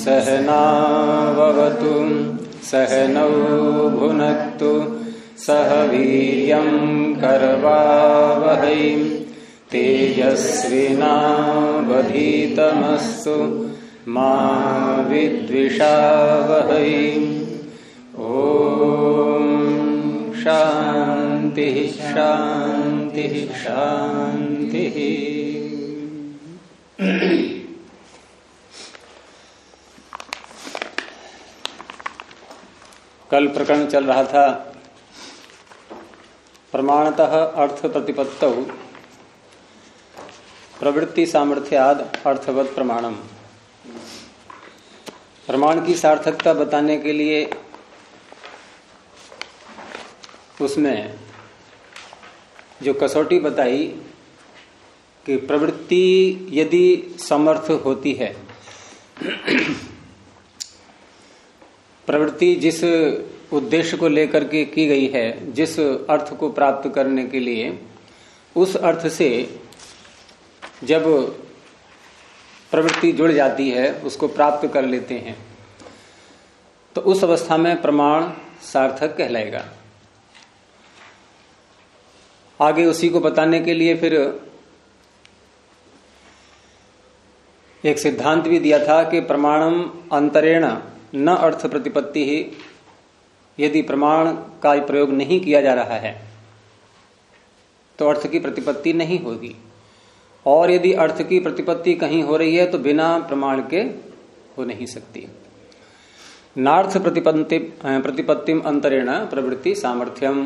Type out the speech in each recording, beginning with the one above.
सहनाववतु सहनौ भुनक्तु सह वीर्यं करवावहै तेजस्विनावधीतमस्तु मा विद्विषावहै। ओम शांति शांति शांति। कल प्रकरण चल रहा था प्रमाणतः अर्थ प्रतिपत्तौ प्रवृत्ति सामर्थ्याद अर्थवत प्रमाणम। प्रमाण की सार्थकता बताने के लिए उसमें जो कसौटी बताई कि प्रवृत्ति यदि समर्थ होती है, प्रवृत्ति जिस उद्देश्य को लेकर के की गई है, जिस अर्थ को प्राप्त करने के लिए, उस अर्थ से जब प्रवृत्ति जुड़ जाती है, उसको प्राप्त कर लेते हैं, तो उस अवस्था में प्रमाण सार्थक कहलाएगा। आगे उसी को बताने के लिए फिर एक सिद्धांत भी दिया था कि प्रमाणम अंतरेण न अर्थ प्रतिपत्ति ही। यदि प्रमाण का प्रयोग नहीं किया जा रहा है तो अर्थ की प्रतिपत्ति नहीं होगी, और यदि अर्थ की प्रतिपत्ति कहीं हो रही है तो बिना प्रमाण के हो नहीं सकती। नार्थ प्रतिपत्तिम अंतरेण प्रवृत्ति सामर्थ्यम।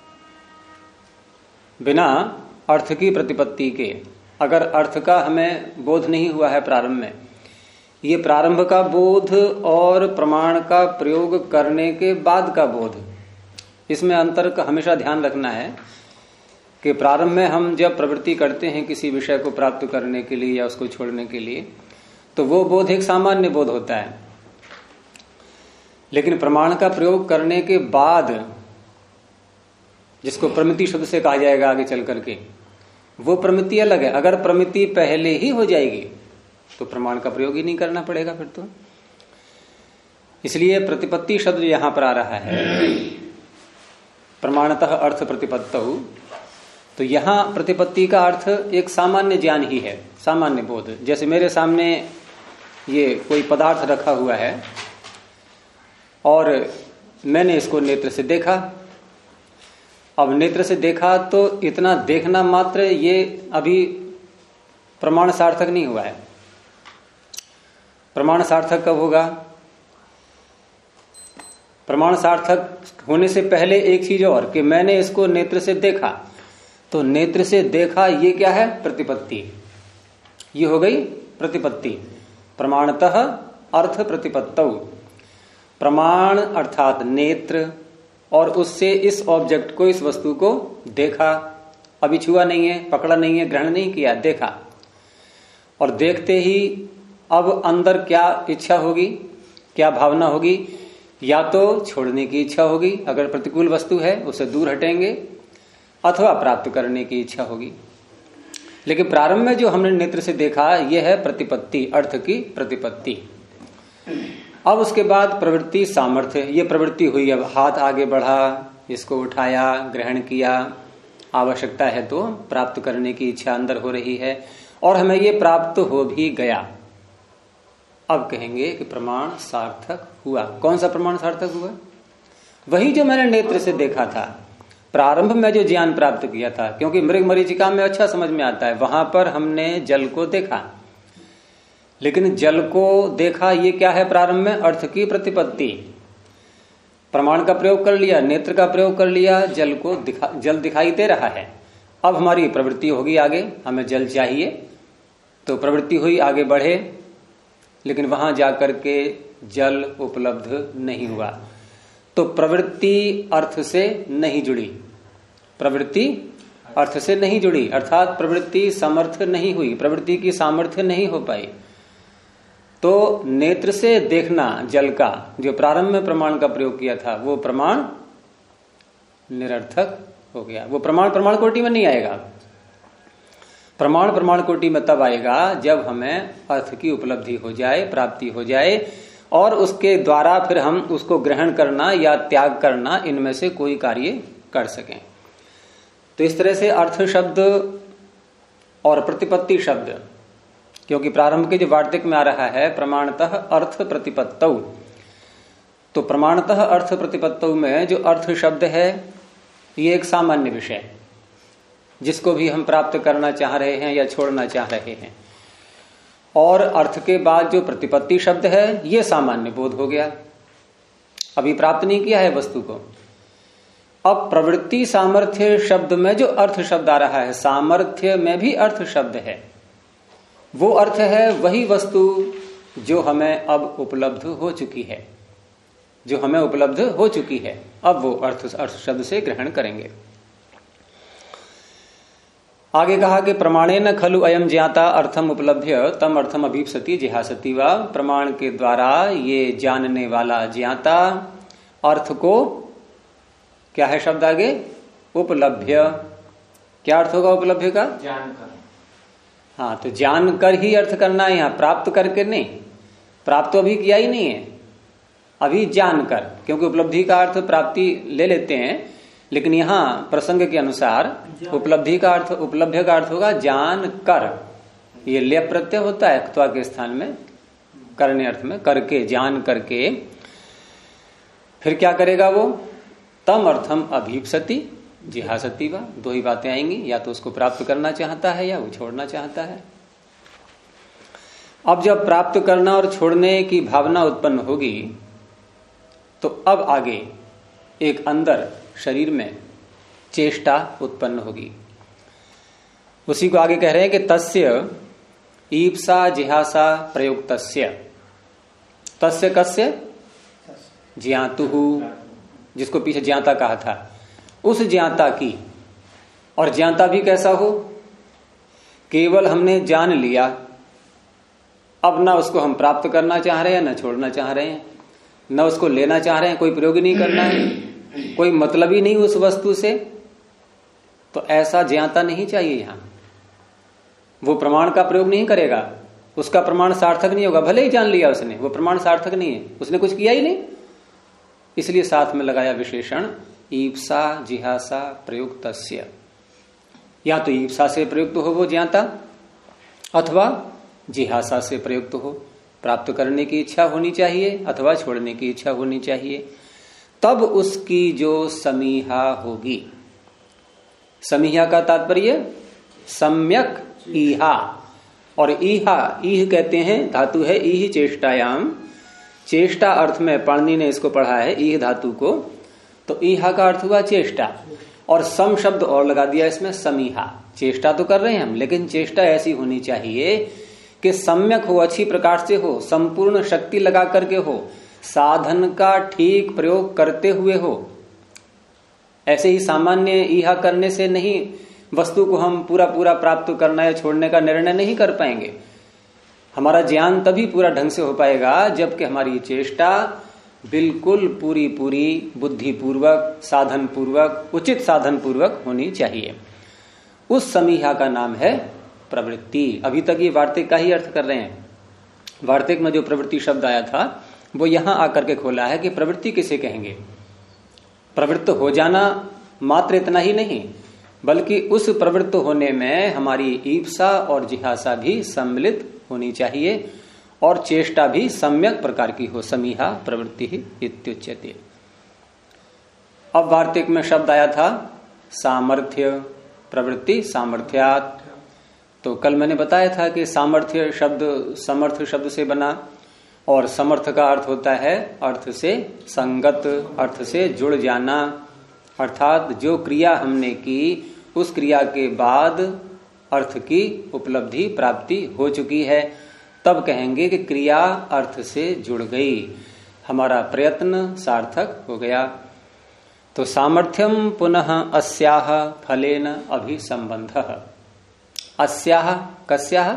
बिना अर्थ की प्रतिपत्ति के, अगर अर्थ का हमें बोध नहीं हुआ है प्रारंभ में, ये प्रारंभ का बोध और प्रमाण का प्रयोग करने के बाद का बोध, इसमें अंतर का हमेशा ध्यान रखना है कि प्रारंभ में हम जब प्रवृत्ति करते हैं किसी विषय को प्राप्त करने के लिए या उसको छोड़ने के लिए, तो वो बोध एक सामान्य बोध होता है। लेकिन प्रमाण का प्रयोग करने के बाद, जिसको प्रमिति शब्द से कहा जाएगा आगे चल करके, वो प्रमिति अलग है। अगर प्रमिति पहले ही हो जाएगी तो प्रमाण का प्रयोग ही नहीं करना पड़ेगा फिर तो। इसलिए प्रतिपत्ति शब्द यहां पर आ रहा है, प्रमाणतः अर्थ प्रतिपत्तौ। तो यहां प्रतिपत्ति का अर्थ एक सामान्य ज्ञान ही है, सामान्य बोध। जैसे मेरे सामने ये कोई पदार्थ रखा हुआ है और मैंने इसको नेत्र से देखा। अब नेत्र से देखा तो इतना देखना मात्र ये अभी प्रमाण सार्थक नहीं हुआ है। प्रमाण सार्थक कब होगा? प्रमाण सार्थक होने से पहले एक चीज और, कि मैंने इसको नेत्र से देखा। तो नेत्र से देखा ये क्या है? प्रतिपत्ति। ये हो गई प्रतिपत्ति। प्रमाणतः अर्थ प्रतिपत्तौ। प्रमाण अर्थात नेत्र, और उससे इस ऑब्जेक्ट को, इस वस्तु को देखा। अभी छुआ नहीं है, पकड़ा नहीं है, ग्रहण नहीं किया, देखा। और देखते ही अब अंदर क्या इच्छा होगी, क्या भावना होगी? या तो छोड़ने की इच्छा होगी, अगर प्रतिकूल वस्तु है उसे दूर हटेंगे, अथवा प्राप्त करने की इच्छा होगी। लेकिन प्रारंभ में जो हमने नेत्र से देखा, यह है प्रतिपत्ति, अर्थ की प्रतिपत्ति। अब उसके बाद प्रवृत्ति सामर्थ्य। ये प्रवृत्ति हुई, अब हाथ आगे बढ़ा, इसको उठाया, ग्रहण किया, आवश्यकता है तो प्राप्त करने की इच्छा अंदर हो रही है, और हमें ये प्राप्त हो भी गया। अब कहेंगे कि प्रमाण सार्थक हुआ। कौन सा प्रमाण सार्थक हुआ? वही जो मैंने नेत्र से देखा था, प्रारंभ में जो ज्ञान प्राप्त किया था। क्योंकि मृग मरीचिका में अच्छा समझ में आता है, वहां पर हमने जल को देखा। लेकिन जल को देखा ये क्या है? प्रारंभ में अर्थ की प्रतिपत्ति। प्रमाण का प्रयोग कर लिया, नेत्र का प्रयोग कर लिया, जल दिखाई दे रहा है। अब हमारी प्रवृत्ति होगी आगे, हमें जल चाहिए, तो प्रवृत्ति हुई, आगे बढ़े। लेकिन वहां जाकर के जल उपलब्ध नहीं हुआ, तो प्रवृत्ति अर्थ से नहीं जुड़ी। प्रवृत्ति अर्थ से नहीं जुड़ी, अर्थात प्रवृत्ति समर्थ नहीं हुई, प्रवृत्ति की सामर्थ्य नहीं हो पाई। तो नेत्र से देखना जल का, जो प्रारंभ में प्रमाण का प्रयोग किया था, वो प्रमाण निरर्थक हो गया। वो प्रमाण कोटि में नहीं आएगा। प्रमाण कोटि में तब आएगा जब हमें अर्थ की उपलब्धि हो जाए, प्राप्ति हो जाए, और उसके द्वारा फिर हम उसको ग्रहण करना या त्याग करना, इनमें से कोई कार्य कर सकें। तो इस तरह से अर्थ शब्द और प्रतिपत्ति शब्द, क्योंकि प्रारंभ के जो वार्तिक में आ रहा है प्रमाणतः अर्थ प्रतिपत्तौ, तो प्रमाणतः अर्थ प्रतिपत्तौ में जो अर्थ शब्द है ये एक सामान्य विषय, जिसको भी हम प्राप्त करना चाह रहे हैं या छोड़ना चाह रहे हैं। और अर्थ के बाद जो प्रतिपत्ति शब्द है ये सामान्य बोध हो गया, अभी प्राप्त नहीं किया है वस्तु को। अब प्रवृत्ति सामर्थ्य शब्द में जो अर्थ शब्द आ रहा है, सामर्थ्य में भी अर्थ शब्द है, वो अर्थ है वही वस्तु जो हमें अब उपलब्ध हो चुकी है, जो हमें उपलब्ध हो चुकी है। अब वो अर्थ शब्द से ग्रहण करेंगे। आगे कहा कि प्रमाणेन खलु अयम ज्ञाता अर्थम उपलभ्य तम अर्थम अभीप्सति जिहासति वा, प्रमाण के द्वारा ये जानने वाला ज्ञाता अर्थ को, क्या है शब्द आगे, उपलभ्य। क्या अर्थ होगा उपलभ्य का? जानकर। हाँ, तो जानकर ही अर्थ करना है यहाँ, प्राप्त करके नहीं। प्राप्त तो अभी किया ही नहीं है, अभी जानकर, क्योंकि उपलब्धि का अर्थ प्राप्ति ले लेते हैं, लेकिन यहां प्रसंग के अनुसार उपलब्धि का अर्थ, उपलब्ध का अर्थ होगा जान कर। ये ले प्रत्यय होता है क्त्वा के स्थान में, करने अर्थ में, करके, जान करके। फिर क्या करेगा वो? तम अर्थम अभीप्सति जिहासति वा, दो ही बातें आएंगी, या तो उसको प्राप्त करना चाहता है या वो छोड़ना चाहता है। अब जब प्राप्त करना और छोड़ने की भावना उत्पन्न होगी तो अब आगे एक अंदर शरीर में चेष्टा उत्पन्न होगी। उसी को आगे कह रहे हैं कि तस्य ईप्सा जिहासा प्रयुक्तस्य, तस्य कस्य ज्ञातुहु, जिसको पीछे ज्ञाता कहा था, उस ज्ञाता की। और ज्ञाता भी कैसा हो? केवल हमने जान लिया, अब ना उसको हम प्राप्त करना चाह रहे हैं ना छोड़ना चाह रहे हैं, न उसको लेना चाह रहे हैं, कोई प्रयोग नहीं करना है, कोई मतलब ही नहीं उस वस्तु से। तो ऐसा ज्ञाता नहीं चाहिए यहां। वो प्रमाण का प्रयोग नहीं करेगा, उसका प्रमाण सार्थक नहीं होगा, भले ही जान लिया उसने, वो प्रमाण सार्थक नहीं है, उसने कुछ किया ही नहीं। इसलिए साथ में लगाया विशेषण ईप्सा जिहासा प्रयुक्तस्य। या तो ईप्सा से प्रयुक्त हो वो ज्ञाता, अथवा जिहासा से प्रयुक्त हो, प्राप्त करने की इच्छा होनी चाहिए अथवा छोड़ने की इच्छा होनी चाहिए। तब उसकी जो समीहा होगी, समीहा का तात्पर्य सम्यक ईहा, और ईहा, ईह कहते हैं, धातु है ईह चेष्टायाम, चेष्टा अर्थ में पाणिनि ने इसको पढ़ा है ईह धातु को, तो ईहा का अर्थ हुआ चेष्टा, और सम शब्द और लगा दिया इसमें समीहा। चेष्टा तो कर रहे हैं हम, लेकिन चेष्टा ऐसी होनी चाहिए कि सम्यक हो, अच्छी प्रकार से हो, संपूर्ण शक्ति लगा करके हो, साधन का ठीक प्रयोग करते हुए हो। ऐसे ही सामान्य ईहा करने से नहीं वस्तु को हम पूरा पूरा प्राप्त करना या छोड़ने का निर्णय नहीं कर पाएंगे। हमारा ज्ञान तभी पूरा ढंग से हो पाएगा जबकि हमारी चेष्टा बिल्कुल पूरी पूरी बुद्धिपूर्वक, साधन पूर्वक, उचित साधन पूर्वक होनी चाहिए। उस समीहा का नाम है प्रवृत्ति। अभी तक ये वार्तिक का ही अर्थ कर रहे हैं। वार्तिक में जो प्रवृत्ति शब्द आया था वो यहां आकर के खोला है कि प्रवृत्ति किसे कहेंगे। प्रवृत्त हो जाना मात्र इतना ही नहीं, बल्कि उस प्रवृत्त होने में हमारी ईप्सा और जिहासा भी सम्मिलित होनी चाहिए, और चेष्टा भी सम्यक प्रकार की हो। समीहा प्रवृत्ति ही इत्युच्यते। अब वार्तिक में शब्द आया था सामर्थ्य, प्रवृत्ति सामर्थ्यात्। तो कल मैंने बताया था कि सामर्थ्य शब्द समर्थ शब्द से बना, और समर्थ का अर्थ होता है अर्थ से संगत, अर्थ से जुड़ जाना, अर्थात जो क्रिया हमने की उस क्रिया के बाद अर्थ की उपलब्धि प्राप्ति हो चुकी है, तब कहेंगे कि क्रिया अर्थ से जुड़ गई, हमारा प्रयत्न सार्थक हो गया। तो सामर्थ्यम पुनः अस्याह फलेन अभिसंबंधः। अस्याह कस्याह?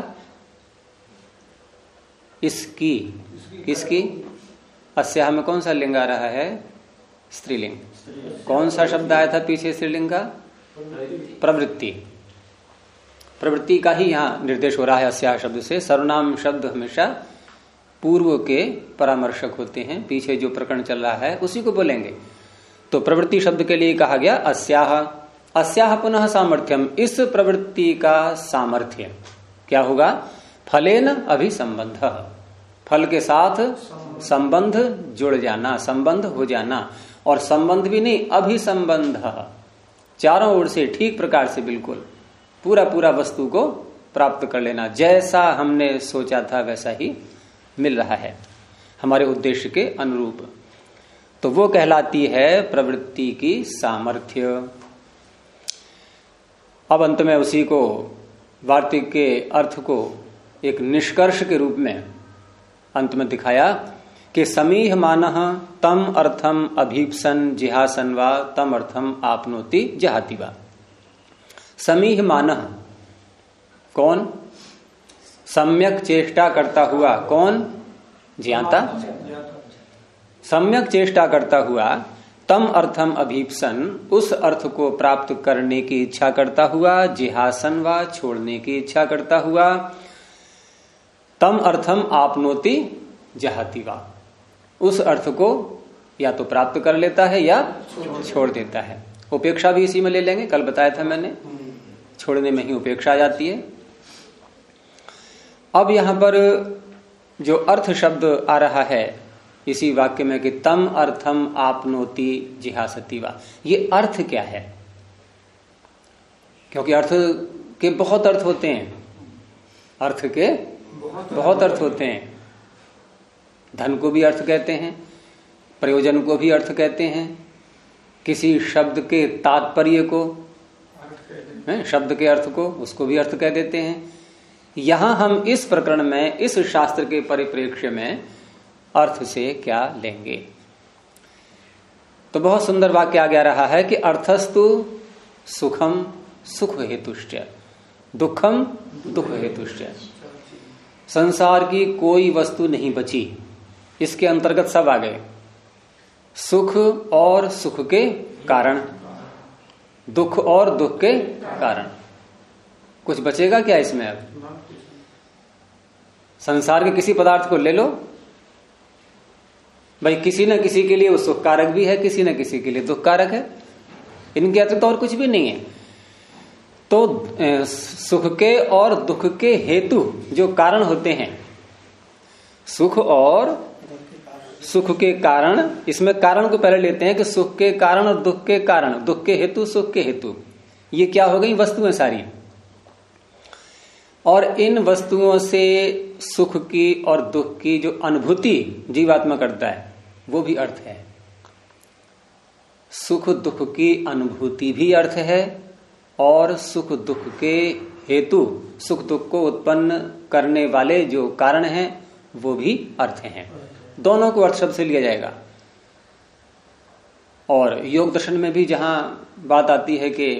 इसकी, किसकी? अस्याह में कौन सा लिंग आ रहा है? स्त्रीलिंग। कौन सा शब्द आया था पीछे स्त्रीलिंग का? प्रवृत्ति। प्रवृत्ति का ही यहां निर्देश हो रहा है अस्याह शब्द से। सर्वनाम शब्द हमेशा पूर्व के परामर्शक होते हैं, पीछे जो प्रकरण चल रहा है उसी को बोलेंगे। तो प्रवृत्ति शब्द के लिए कहा गया अस्याह। अस्याह पुनः सामर्थ्यम, इस प्रवृत्ति का सामर्थ्य क्या होगा? फलेन अभिसंबंध, फल के साथ संबंध जुड़ जाना, संबंध हो जाना। और संबंध भी नहीं, अभिसंबंध, चारों ओर से ठीक प्रकार से बिल्कुल पूरा पूरा वस्तु को प्राप्त कर लेना, जैसा हमने सोचा था वैसा ही मिल रहा है हमारे उद्देश्य के अनुरूप। तो वो कहलाती है प्रवृत्ति की सामर्थ्य। अब अंत में उसी को वार्तिक के अर्थ को एक निष्कर्ष के रूप में अंत में दिखाया कि समीह मानः तम अर्थम अभीप्सन जिहासन वा तम अर्थम आपनोति जहाति वा। समीह मानः कौन? सम्यक चेष्टा करता हुआ। कौन? ज्ञाता। सम्यक चेष्टा करता हुआ, तम अर्थम अभीप्सन, उस अर्थ को प्राप्त करने की इच्छा करता हुआ, जिहासन वा छोड़ने की इच्छा करता हुआ, तम अर्थम आपनोति जहाति वा, उस अर्थ को या तो प्राप्त कर लेता है या छोड़ देता है। उपेक्षा भी इसी में ले लेंगे, कल बताया था मैंने, छोड़ने में ही उपेक्षा आ जाती है। अब यहां पर जो अर्थ शब्द आ रहा है इसी वाक्य में कि तम अर्थम आपनोति जिहासति वा, ये अर्थ क्या है? क्योंकि अर्थ के बहुत अर्थ होते हैं, अर्थ के बहुत अर्थ होते हैं। धन को भी अर्थ कहते हैं, प्रयोजन को भी अर्थ कहते हैं, किसी शब्द के तात्पर्य को, शब्द के अर्थ को, उसको भी अर्थ कह देते हैं। यहां हम इस प्रकरण में, इस शास्त्र के परिप्रेक्ष्य में अर्थ से क्या लेंगे? तो बहुत सुंदर वाक्य आ गया रहा है कि अर्थस्तु सुखम सुख हेतुश्च, दुखम दुख हेतुश्च। संसार की कोई वस्तु नहीं बची, इसके अंतर्गत सब आ गए। सुख और सुख के कारण, दुख और दुख के कारण। कुछ बचेगा क्या इसमें? अब संसार के किसी पदार्थ को ले लो भाई, किसी न किसी के लिए वो सुख कारक भी है, किसी न किसी के लिए दुख कारक है, इनके अतिरिक्त और कुछ भी नहीं है। तो सुख के और दुख के हेतु जो कारण होते हैं, सुख और सुख के कारण, इसमें कारण को पहले लेते हैं कि सुख के कारण और दुख के कारण, दुख के हेतु सुख के हेतु, ये क्या हो गई? वस्तुएं सारी। और इन वस्तुओं से सुख की और दुख की जो अनुभूति जीवात्मा करता है वो भी अर्थ है। सुख दुख की अनुभूति भी अर्थ है और सुख दुख के हेतु, सुख दुख को उत्पन्न करने वाले जो कारण हैं वो भी अर्थ हैं। दोनों को अर्थ शब्द से लिया जाएगा। और योग दर्शन में भी जहां बात आती है कि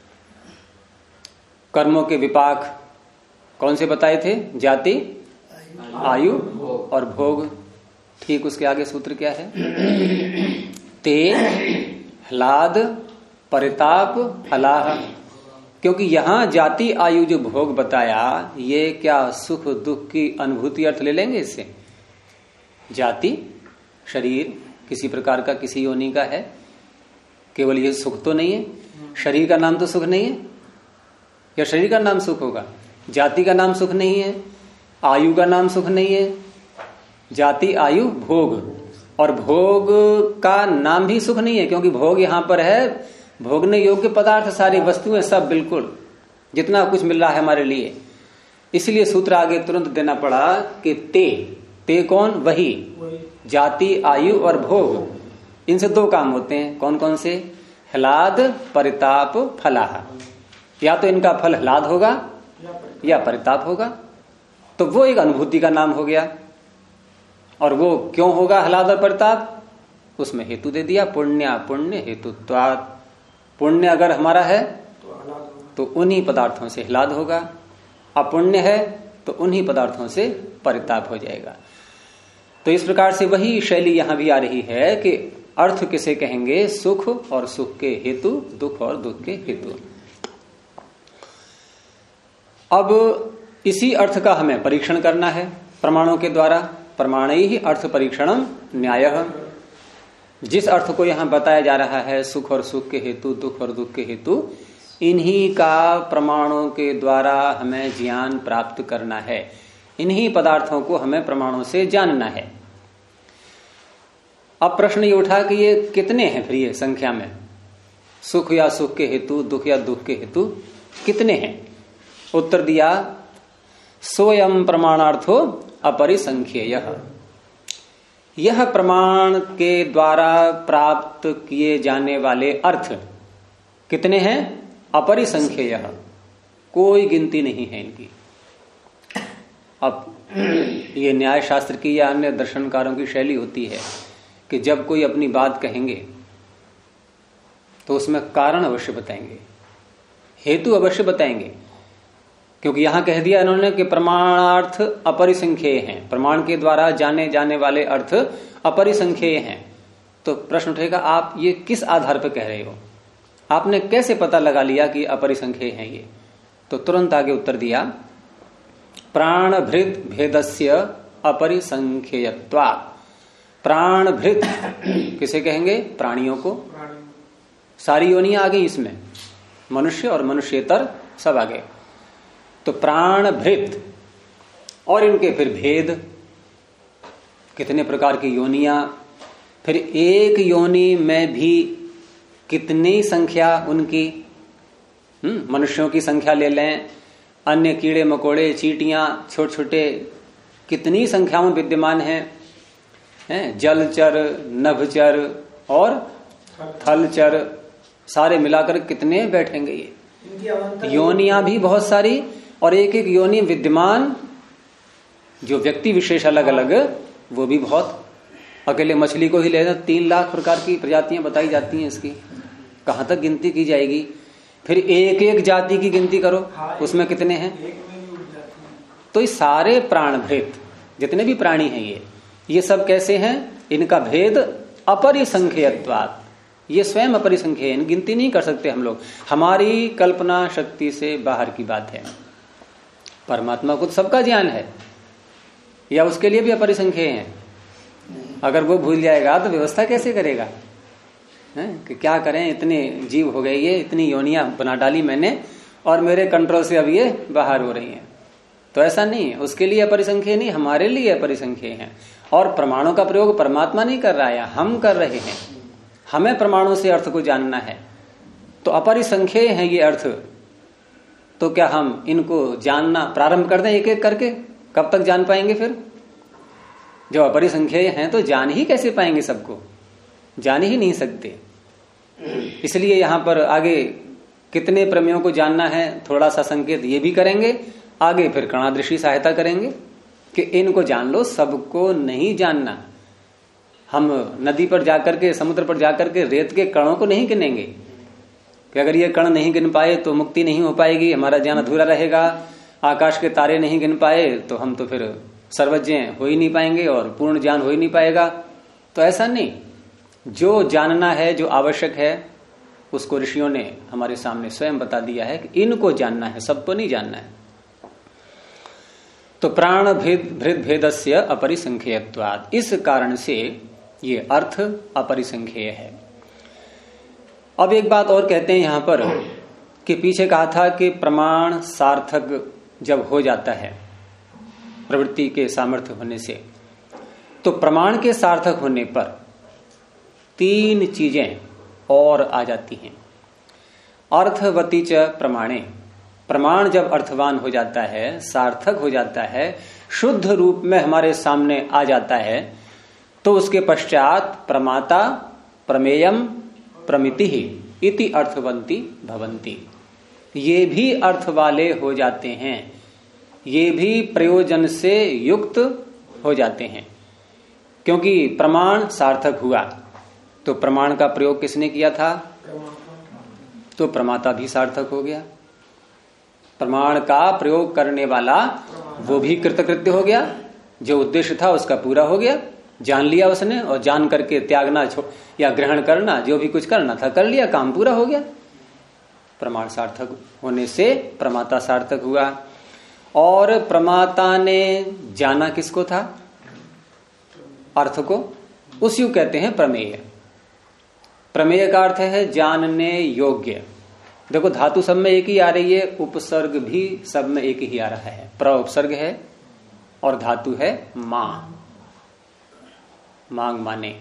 कर्मों के विपाक कौन से बताए थे? जाति, आयु और भोग। ठीक उसके आगे सूत्र क्या है? ते ह्लाद परिताप फलाह। क्योंकि यहां जाति आयु जो भोग बताया, ये क्या सुख दुख की अनुभूति अर्थ ले लेंगे इससे? जाति शरीर किसी प्रकार का, किसी योनि का है, केवल ये सुख तो नहीं है। शरीर का नाम तो सुख नहीं है, या शरीर का नाम सुख होगा? जाति का नाम सुख नहीं है, आयु का नाम सुख नहीं है। जाति आयु भोग, और भोग का नाम भी सुख नहीं है, क्योंकि भोग यहां पर है भोगने योग्य पदार्थ, सारी वस्तुएं सब, बिल्कुल जितना कुछ मिल रहा है हमारे लिए। इसलिए सूत्र आगे तुरंत देना पड़ा कि ते कौन? वही जाति आयु और भोग, इनसे दो काम होते हैं। कौन कौन से? ह्लाद परिताप फलाह। या तो इनका फल ह्लाद होगा या परिताप होगा, तो वो एक अनुभूति का नाम हो गया। और वो क्यों होगा ह्लाद और परिताप? उसमें हेतु दे दिया, पुण्य पुण्य हेतुत्वात्। पुण्य अगर हमारा है तो उन्हीं पदार्थों से ह्लाद होगा, अपुण्य है तो उन्हीं पदार्थों से परिताप हो जाएगा। तो इस प्रकार से वही शैली यहां भी आ रही है कि अर्थ किसे कहेंगे? सुख और सुख के हेतु, दुख और दुख के हेतु। अब इसी अर्थ का हमें परीक्षण करना है प्रमाणों के द्वारा। प्रमाणैः ही अर्थ परीक्षणम न्यायः। जिस अर्थ को यहां बताया जा रहा है, सुख और सुख के हेतु, दुख और दुख के हेतु, इन्हीं का प्रमाणों के द्वारा हमें ज्ञान प्राप्त करना है। इन्हीं पदार्थों को हमें प्रमाणों से जानना है। अब प्रश्न ये उठा कि ये कितने हैं फिर, ये संख्या में सुख या सुख के हेतु, दुख या दुख के हेतु कितने हैं? उत्तर दिया, सोयम प्रमाणार्थो अपरिसंख्येयः। यह प्रमाण के द्वारा प्राप्त किए जाने वाले अर्थ कितने हैं? अपरिसंख्येयः, कोई गिनती नहीं है इनकी। अब ये न्याय शास्त्र की या अन्य दर्शनकारों की शैली होती है कि जब कोई अपनी बात कहेंगे तो उसमें कारण अवश्य बताएंगे, हेतु अवश्य बताएंगे, क्योंकि यहां कह दिया इन्होंने कि प्रमाणार्थ अपरिसंख्येय हैं, प्रमाण के द्वारा जाने जाने वाले अर्थ अपरिसंख्येय हैं। तो प्रश्न उठेगा, आप ये किस आधार पर कह रहे हो? आपने कैसे पता लगा लिया कि अपरिसंख्येय हैं ये? तो तुरंत आगे उत्तर दिया, प्राणभृत भेदस्य अपरिसंख्येयत्वात्। प्राणभृत किसे कहेंगे? प्राणियों को। सारी योनियां आ गई इसमें, मनुष्य और मनुष्येतर सब आ गए। तो प्राणभृत और इनके फिर भेद, कितने प्रकार की योनियां, फिर एक योनि में भी कितनी संख्या उनकी, मनुष्यों की संख्या ले लें, अन्य कीड़े मकोड़े, चींटियां, छोटे छोटे, कितनी संख्या में विद्यमान हैं, जलचर, नभचर और थलचर, सारे मिलाकर कितने बैठेंगे ये? योनियां भी बहुत सारी, और एक एक योनि विद्यमान जो व्यक्ति विशेष अलग अलग, वो भी बहुत। अकेले मछली को ही लेना 3 लाख प्रकार की प्रजातियां बताई जाती हैं इसकी, कहां तक गिनती की जाएगी? फिर एक एक जाति की गिनती करो, उसमें कितने हैं? तो ये सारे प्राणभृत जितने भी प्राणी हैं ये सब कैसे हैं? इनका भेद अपरिसंख्यत्वात्, ये स्वयं अपरिसंख्य, गिनती नहीं कर सकते हम लोग, हमारी कल्पना शक्ति से बाहर की बात है। परमात्मा को तो सबका ज्ञान है, या उसके लिए भी अपरिसंख्य है? अगर वो भूल जाएगा तो व्यवस्था कैसे करेगा? कि क्या करें, इतने जीव हो गए, ये इतनी योनियां बना डाली मैंने और मेरे कंट्रोल से अब ये बाहर हो रही हैं। तो ऐसा नहीं है, उसके लिए अपरिसंख्य नहीं, हमारे लिए अपरिसंख्य है। और प्रमाणों का प्रयोग परमात्मा नहीं कर रहा है, हम कर रहे हैं। हमें प्रमाणों से अर्थ को जानना है, तो अपरिसंख्य है ये अर्थ। तो क्या हम इनको जानना प्रारंभ कर दें एक एक करके? कब तक जान पाएंगे फिर? जो अपरिसंख्य हैं तो जान ही कैसे पाएंगे? सबको जान ही नहीं सकते। इसलिए यहां पर आगे कितने प्रमेयों को जानना है, थोड़ा सा संकेत ये भी करेंगे। आगे फिर कणादृष्टि सहायता करेंगे कि इनको जान लो, सबको नहीं जानना। हम नदी पर जाकर के, समुद्र पर जाकर के रेत के कणों को नहीं गिनेंगे कि अगर ये कण नहीं गिन पाए तो मुक्ति नहीं हो पाएगी, हमारा ज्ञान अधूरा रहेगा। आकाश के तारे नहीं गिन पाए तो हम तो फिर सर्वज्ञ हो ही नहीं पाएंगे और पूर्ण ज्ञान हो ही नहीं पाएगा। तो ऐसा नहीं, जो जानना है, जो आवश्यक है, उसको ऋषियों ने हमारे सामने स्वयं बता दिया है कि इनको जानना है, सबको नहीं जानना है। तो प्राण भृत भेदस्य अपरिसंख्यत्वात्, इस कारण से ये अर्थ अपरिसंख्येय है। अब एक बात और कहते हैं यहां पर कि पीछे कहा था कि प्रमाण सार्थक जब हो जाता है प्रवृत्ति के सामर्थ्य होने से, तो प्रमाण के सार्थक होने पर 3 चीजें और आ जाती हैं। अर्थवती च प्रमाणे, प्रमाण जब अर्थवान हो जाता है, सार्थक हो जाता है, शुद्ध रूप में हमारे सामने आ जाता है, तो उसके पश्चात प्रमाता प्रमेयम प्रमिति इति अर्थवंती भवंती, ये भी अर्थ वाले हो जाते हैं, ये भी प्रयोजन से युक्त हो जाते हैं। क्योंकि प्रमाण सार्थक हुआ तो प्रमाण का प्रयोग किसने किया था? तो प्रमाता भी सार्थक हो गया। प्रमाण का प्रयोग करने वाला वो भी कृतकृत्य हो गया, जो उद्देश्य था उसका पूरा हो गया, जान लिया उसने, और जान करके त्यागना या ग्रहण करना, जो भी कुछ करना था कर लिया, काम पूरा हो गया। प्रमाण सार्थक होने से प्रमाता सार्थक हुआ। और प्रमाता ने जाना किसको था? अर्थ को, उसी को कहते हैं प्रमेय। प्रमेय का अर्थ है जानने योग्य। देखो धातु सब में एक ही आ रही है, उपसर्ग भी सब में एक ही आ रहा है। प्र उपसर्ग है और धातु है मां, मांग माने,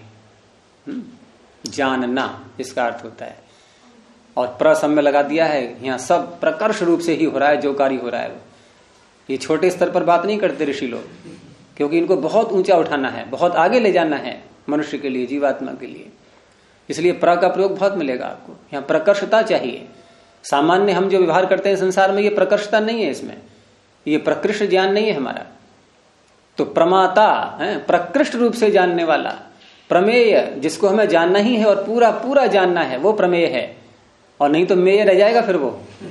जानना इसका अर्थ होता है। और प्र सब में लगा दिया है, यहां सब प्रकर्ष रूप से ही हो रहा है जो कार्य हो रहा है वो। ये छोटे स्तर पर बात नहीं करते ऋषि लोग, क्योंकि इनको बहुत ऊंचा उठाना है, बहुत आगे ले जाना है मनुष्य के लिए, जीवात्मा के लिए। इसलिए प्र का प्रयोग बहुत मिलेगा आपको। यहाँ प्रकर्षता चाहिए। सामान्य हम जो व्यवहार करते हैं संसार में, ये प्रकर्षता नहीं है, इसमें ये प्रकृष्ट ज्ञान नहीं है हमारा। तो प्रमाता है, प्रकृष्ट रूप से जानने वाला। प्रमेय जिसको हमें जानना ही है और पूरा पूरा जानना है, वो प्रमेय है। और नहीं तो मेय रह जाएगा फिर वो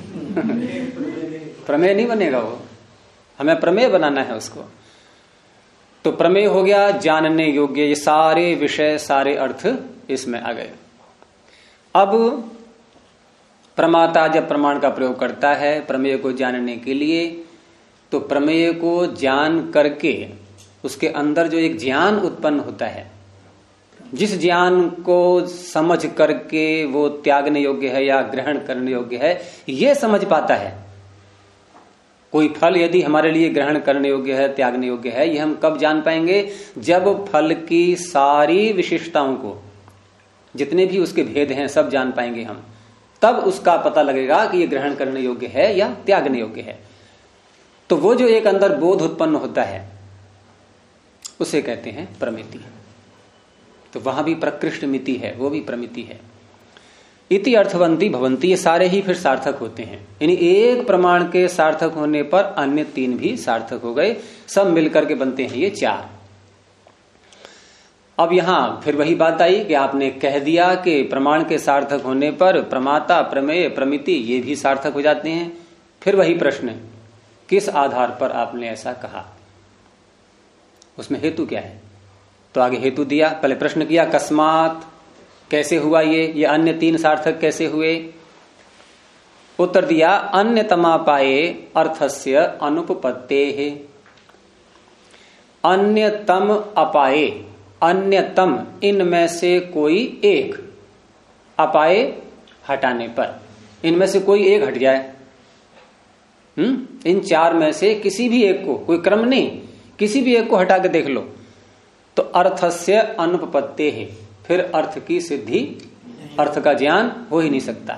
प्रमेय नहीं बनेगा वो। हमें प्रमेय बनाना है उसको। तो प्रमेय हो गया जानने योग्य। ये सारे विषय, सारे अर्थ इसमें आ गए। अब प्रमाता जब प्रमाण का प्रयोग करता है प्रमेय को जानने के लिए, तो प्रमेय को जान करके उसके अंदर जो एक ज्ञान उत्पन्न होता है, जिस ज्ञान को समझ करके वो त्यागने योग्य है या ग्रहण करने योग्य है, ये समझ पाता है। कोई फल यदि हमारे लिए ग्रहण करने योग्य है, त्यागने योग्य है, ये हम कब जान पाएंगे? जब फल की सारी विशेषताओं को, जितने भी उसके भेद हैं, सब जान पाएंगे हम। तब उसका पता लगेगा कि ये ग्रहण करने योग्य है या त्यागने योग्य है। तो वो जो एक अंदर बोध उत्पन्न होता है, उसे कहते हैं प्रमिति। तो वहां भी प्रकृष्ट मिति है, वो भी प्रमिति है। इति अर्थवंती भवंती, ये सारे ही फिर सार्थक होते हैं। यानी एक प्रमाण के सार्थक होने पर अन्य तीन भी सार्थक हो गए, सब मिलकर के बनते हैं ये चार। अब यहां फिर वही बात आई कि आपने कह दिया कि प्रमाण के सार्थक होने पर प्रमाता, प्रमेय, प्रमिति ये भी सार्थक हो जाते हैं। फिर वही प्रश्न, किस आधार पर आपने ऐसा कहा, उसमें हेतु क्या है? तो आगे हेतु दिया। पहले प्रश्न किया कस्मात, कैसे हुआ ये अन्य तीन सार्थक कैसे हुए? उत्तर दिया अन्यतमापाये अर्थस्य अनुपपत्तेः। अन्यतम अपाये, अन्यतम इनमें से कोई एक, अपाये हटाने पर, इनमें से कोई एक हट जाए। इन चार में से किसी भी एक को, कोई क्रम नहीं, किसी भी एक को हटा के देख लो, तो अर्थस्य अनुपपत्तेः, फिर अर्थ की सिद्धि, अर्थ का ज्ञान हो ही नहीं सकता।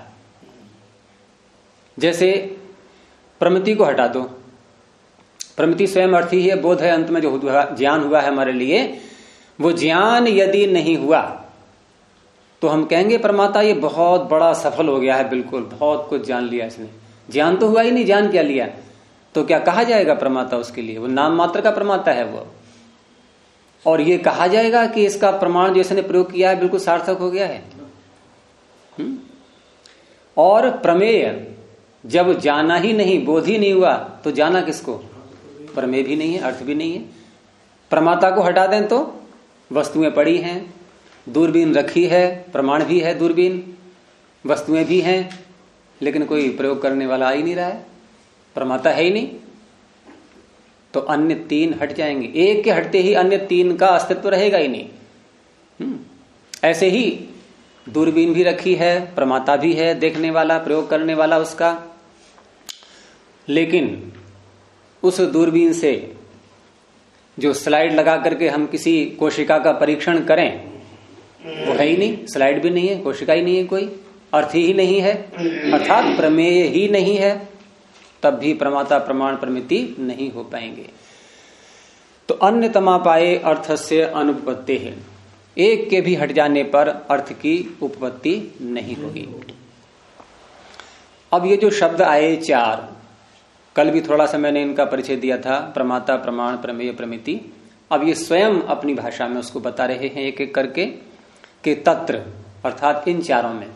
जैसे प्रमिति को हटा दो, प्रमिति स्वयं अर्थ ही है, बोध है, अंत में जो ज्ञान हुआ है हमारे लिए, वो ज्ञान यदि नहीं हुआ तो हम कहेंगे प्रमाता ये बहुत बड़ा सफल हो गया है, बिल्कुल बहुत कुछ जान लिया इसने। ज्ञान तो हुआ ही नहीं, ज्ञान क्या लिया? तो क्या कहा जाएगा प्रमाता उसके लिए? वो नाम मात्र का प्रमाता है वो। और ये कहा जाएगा कि इसका प्रमाण जो इसने प्रयोग किया है बिल्कुल सार्थक हो गया है। और प्रमेय जब जाना ही नहीं, बोध ही नहीं हुआ, तो जाना किसको? प्रमेय भी नहीं है, अर्थ भी नहीं है। प्रमाता को हटा दें तो वस्तुएं पड़ी हैं, दूरबीन रखी है, प्रमाण भी है, दूरबीन, वस्तुएं भी हैं, लेकिन कोई प्रयोग करने वाला आ ही नहीं रहा है, प्रमाता है ही नहीं। तो अन्य तीन हट जाएंगे, एक के हटते ही अन्य तीन का अस्तित्व रहेगा ही नहीं। ऐसे ही दूरबीन भी रखी है, प्रमाता भी है, देखने वाला, प्रयोग करने वाला उसका, लेकिन उस दूरबीन से जो स्लाइड लगा करके हम किसी कोशिका का परीक्षण करें, वो है ही नहीं, स्लाइड भी नहीं है, कोशिका ही नहीं है, कोई अर्थ ही नहीं है, अर्थात प्रमेय ही नहीं है, तब भी प्रमाता, प्रमाण, प्रमिति नहीं हो पाएंगे। तो अन्यतमापाये अर्थस्य अनुपपत्तिः, एक के भी हट जाने पर अर्थ की उपपत्ति नहीं होगी। अब ये जो शब्द आए चार, कल भी थोड़ा सा मैंने इनका परिचय दिया था, प्रमाता, प्रमाण, प्रमेय, प्रमिति। अब ये स्वयं अपनी भाषा में उसको बता रहे हैं एक एक करके कि तत्र, अर्थात इन चारों में,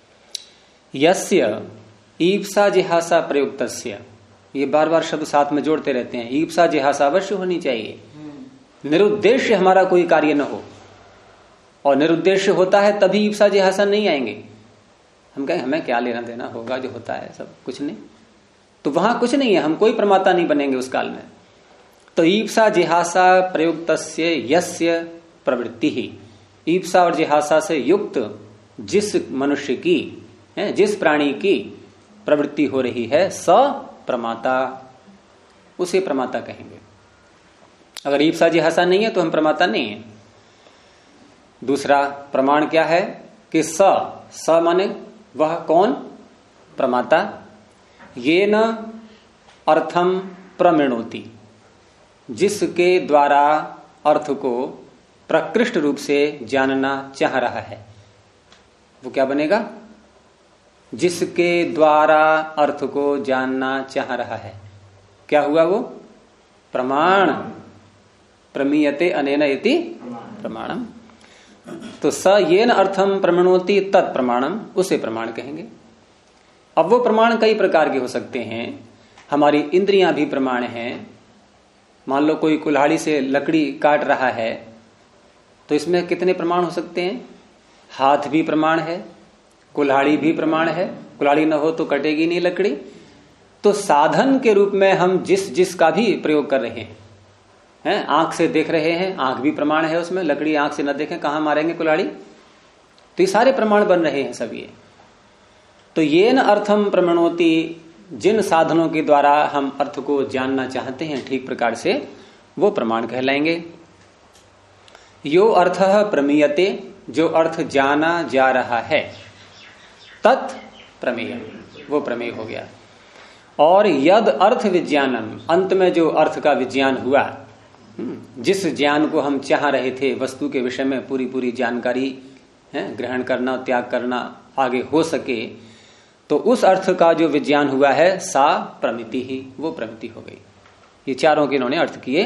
यस्य ईप्सा जिहासा प्रयुक्तस्य, ये बार बार शब्द साथ में जोड़ते रहते हैं। ईप्सा जिहासा अवश्य होनी चाहिए, निरुद्देश्य हमारा कोई कार्य न हो, और निरुद्देश्य होता है तभी ईप्सा जिहासा नहीं आएंगे। हम कहें हमें क्या लेना देना, होगा जो होता है सब, कुछ नहीं, तो वहां कुछ नहीं है, हम कोई प्रमाता नहीं बनेंगे उस काल में। तो ईप्सा जिहासा प्रयुक्तस्य यस्य प्रवृत्ति ही। ईप्सा और जिहासा से युक्त जिस मनुष्य की, जिस प्राणी की प्रवृत्ति हो रही है, स प्रमाता, उसे प्रमाता कहेंगे। अगर ईप्सा जिहासा नहीं है तो हम प्रमाता नहीं है। दूसरा प्रमाण क्या है कि स माने वह कौन, प्रमाता, ये न अर्थम प्रमिणोति, जिसके द्वारा अर्थ को प्रकृष्ट रूप से जानना चाह रहा है। वो क्या बनेगा, जिसके द्वारा अर्थ को जानना चाह रहा है। क्या हुआ वो, प्रमाण, प्रमीयते अनेन इति प्रमाणम। तो स येन अर्थम प्रमाणोति तत् प्रमाणम, उसे प्रमाण कहेंगे। अब वो प्रमाण कई प्रकार के हो सकते हैं। हमारी इंद्रियां भी प्रमाण हैं। मान लो कोई कुल्हाड़ी से लकड़ी काट रहा है तो इसमें कितने प्रमाण हो सकते हैं। हाथ भी प्रमाण है, कुल्हाड़ी भी प्रमाण है, कुल्हाड़ी न हो तो कटेगी नहीं लकड़ी। तो साधन के रूप में हम जिसका भी प्रयोग कर रहे हैं, आंख से देख रहे हैं, आंख भी प्रमाण है उसमें। लकड़ी आंख से न देखें कहां मारेंगे कुल्हाड़ी। तो ये सारे प्रमाण बन रहे हैं सब ये। तो ये न अर्थम प्रमाणोति, जिन साधनों के द्वारा हम अर्थ को जानना चाहते हैं ठीक प्रकार से, वो प्रमाण कहलाएंगे। यो अर्थ प्रमीयते, जो अर्थ जाना जा रहा है, तत् प्रमेय, वो प्रमेय हो गया। और यद अर्थ विज्ञानम, अंत में जो अर्थ का विज्ञान हुआ, जिस ज्ञान को हम चाह रहे थे, वस्तु के विषय में पूरी पूरी जानकारी ग्रहण करना, त्याग करना आगे हो सके, तो उस अर्थ का जो विज्ञान हुआ है, सा प्रमिति ही, वो प्रमिति हो गई। ये चारों के इन्होंने अर्थ किए।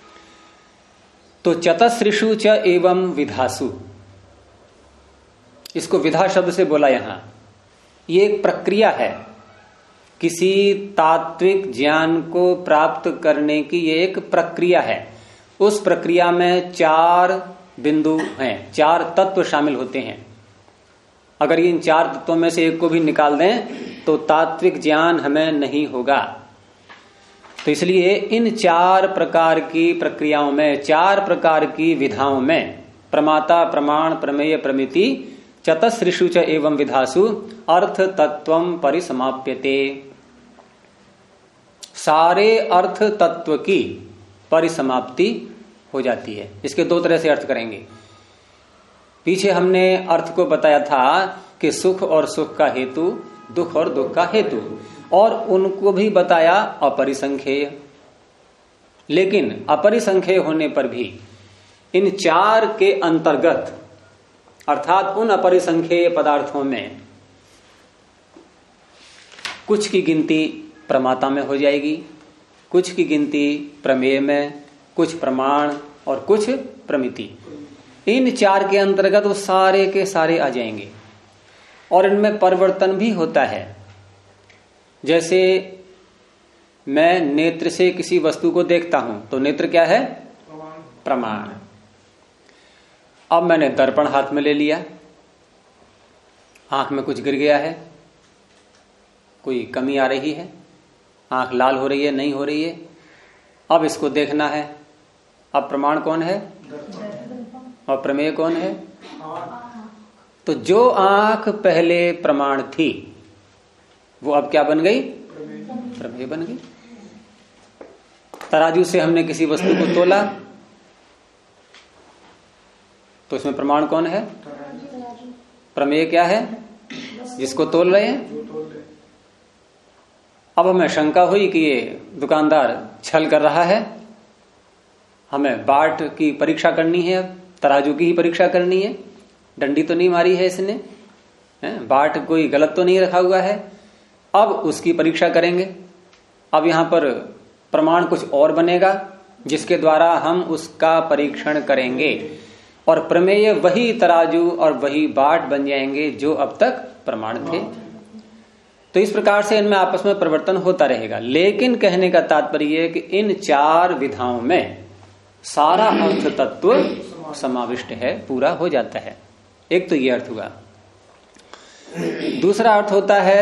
तो चतस्रिषु च एवं विधासु, इसको विधा शब्द से बोला यहां। ये एक प्रक्रिया है, किसी तात्विक ज्ञान को प्राप्त करने की ये एक प्रक्रिया है। उस प्रक्रिया में 4 बिंदु हैं, 4 तत्व शामिल होते हैं। अगर इन 4 तत्वों में से एक को भी निकाल दें तो तात्विक ज्ञान हमें नहीं होगा। तो इसलिए इन 4 प्रकार की प्रक्रियाओं में, 4 प्रकार की विधाओं में, प्रमाता, प्रमाण, प्रमेय, प्रमिति, चतस्रिषु च एवं विधासु अर्थ तत्वम परिसमाप्यते, सारे अर्थ तत्व की परिसमाप्ति हो जाती है। इसके 2 तरह से अर्थ करेंगे। पीछे हमने अर्थ को बताया था कि सुख और सुख का हेतु, दुख और दुख का हेतु, और उनको भी बताया अपरिसंख्येय। लेकिन अपरिसंख्येय होने पर भी इन 4 के अंतर्गत, अर्थात उन अपरिसंख्येय पदार्थों में कुछ की गिनती प्रमाता में हो जाएगी, कुछ की गिनती प्रमेय में, कुछ प्रमाण और कुछ प्रमिति। इन 4 के अंतर्गत वो सारे के सारे आ जाएंगे। और इनमें परिवर्तन भी होता है। जैसे मैं नेत्र से किसी वस्तु को देखता हूं तो नेत्र क्या है, प्रमाण। अब मैंने दर्पण हाथ में ले लिया, आंख में कुछ गिर गया है, कोई कमी आ रही है, आंख लाल हो रही है, नहीं हो रही है, अब इसको देखना है। अब प्रमाण कौन है और प्रमेय कौन है। तो जो आंख पहले प्रमाण थी वो अब क्या बन गई, प्रमेय बन गई। तराजू से हमने किसी वस्तु को तोला तो इसमें प्रमाण कौन है, प्रमेय क्या है, जिसको तोल रहे हैं। अब हमें शंका हुई कि ये दुकानदार छल कर रहा है, हमें बाट की परीक्षा करनी है, अब तराजू की ही परीक्षा करनी है। डंडी तो नहीं मारी है इसने, बाट कोई गलत तो नहीं रखा हुआ है, अब उसकी परीक्षा करेंगे। अब यहां पर प्रमाण कुछ और बनेगा जिसके द्वारा हम उसका परीक्षण करेंगे, और प्रमेय वही तराजू और वही बाट बन जाएंगे जो अब तक प्रमाण थे। तो इस प्रकार से इनमें आपस में परिवर्तन होता रहेगा। लेकिन कहने का तात्पर्य है कि इन 4 विधाओं में सारा अर्थ तत्व समाविष्ट है, पूरा हो जाता है। एक तो यह अर्थ हुआ। दूसरा अर्थ होता है,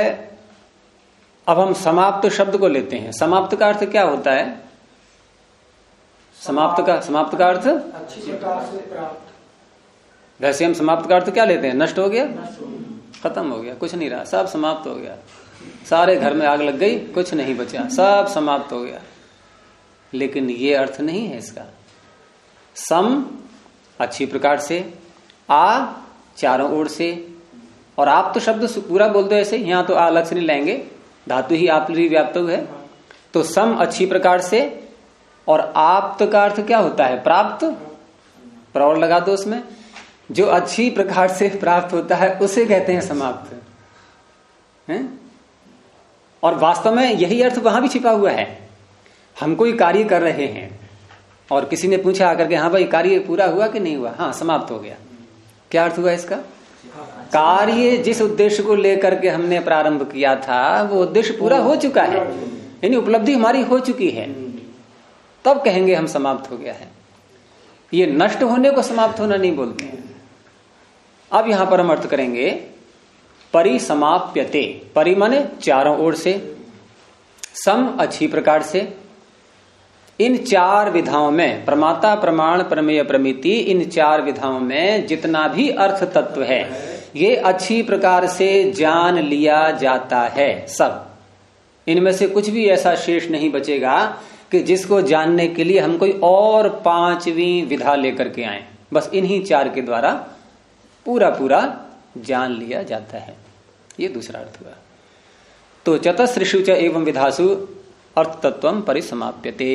अब हम समाप्त शब्द को लेते हैं। समाप्त का अर्थ क्या होता है, समाप्त का अर्थ अच्छी प्रकार से प्राप्त। वैसे हम समाप्त का अर्थ क्या लेते हैं? नष्ट हो गया, खत्म हो गया, कुछ नहीं रहा, सब समाप्त हो गया, सारे घर में आग लग गई, कुछ नहीं बचा, सब समाप्त हो गया। लेकिन ये अर्थ नहीं है इसका। सम अच्छी प्रकार से, आ चारों ओर से, और आप तो शब्द पूरा बोल दो ऐसे, यहां तो आ अलग से नहीं लाएंगे, धातु ही आप व्याप्त है। तो सम अच्छी प्रकार से, और आप्त का अर्थ क्या होता है? प्राप्त। प्रवर लगा दो उसमें, जो अच्छी प्रकार से प्राप्त होता है उसे कहते हैं समाप्त है? और वास्तव में यही अर्थ वहां भी छिपा हुआ है। हम कोई कार्य कर रहे हैं और किसी ने पूछा आकर के, हाँ भाई कार्य पूरा हुआ कि नहीं हुआ? हाँ समाप्त हो गया। क्या अर्थ हुआ इसका? कार्य जिस उद्देश्य को लेकर के हमने प्रारंभ किया था वो उद्देश्य पूरा हो चुका है, यानी उपलब्धि हमारी हो चुकी है, तब कहेंगे हम समाप्त हो गया है। ये नष्ट होने को समाप्त होना नहीं बोलते हैं। अब यहां पर हम अर्थ करेंगे परिसमाप्यते। परि माने चारों ओर से, सम अच्छी प्रकार से। इन चार विधाओं में, प्रमाता प्रमाण प्रमेय प्रमिति, इन चार विधाओं में जितना भी अर्थ तत्व है ये अच्छी प्रकार से जान लिया जाता है। सब इनमें से कुछ भी ऐसा शेष नहीं बचेगा कि जिसको जानने के लिए हम कोई और पांचवी विधा लेकर के आए। बस इन्हीं चार के द्वारा पूरा पूरा जान लिया जाता है। ये दूसरा अर्थ हुआ। तो चतस्रिषु च एवं विधासु अर्थ तत्वम परिसमाप्यते।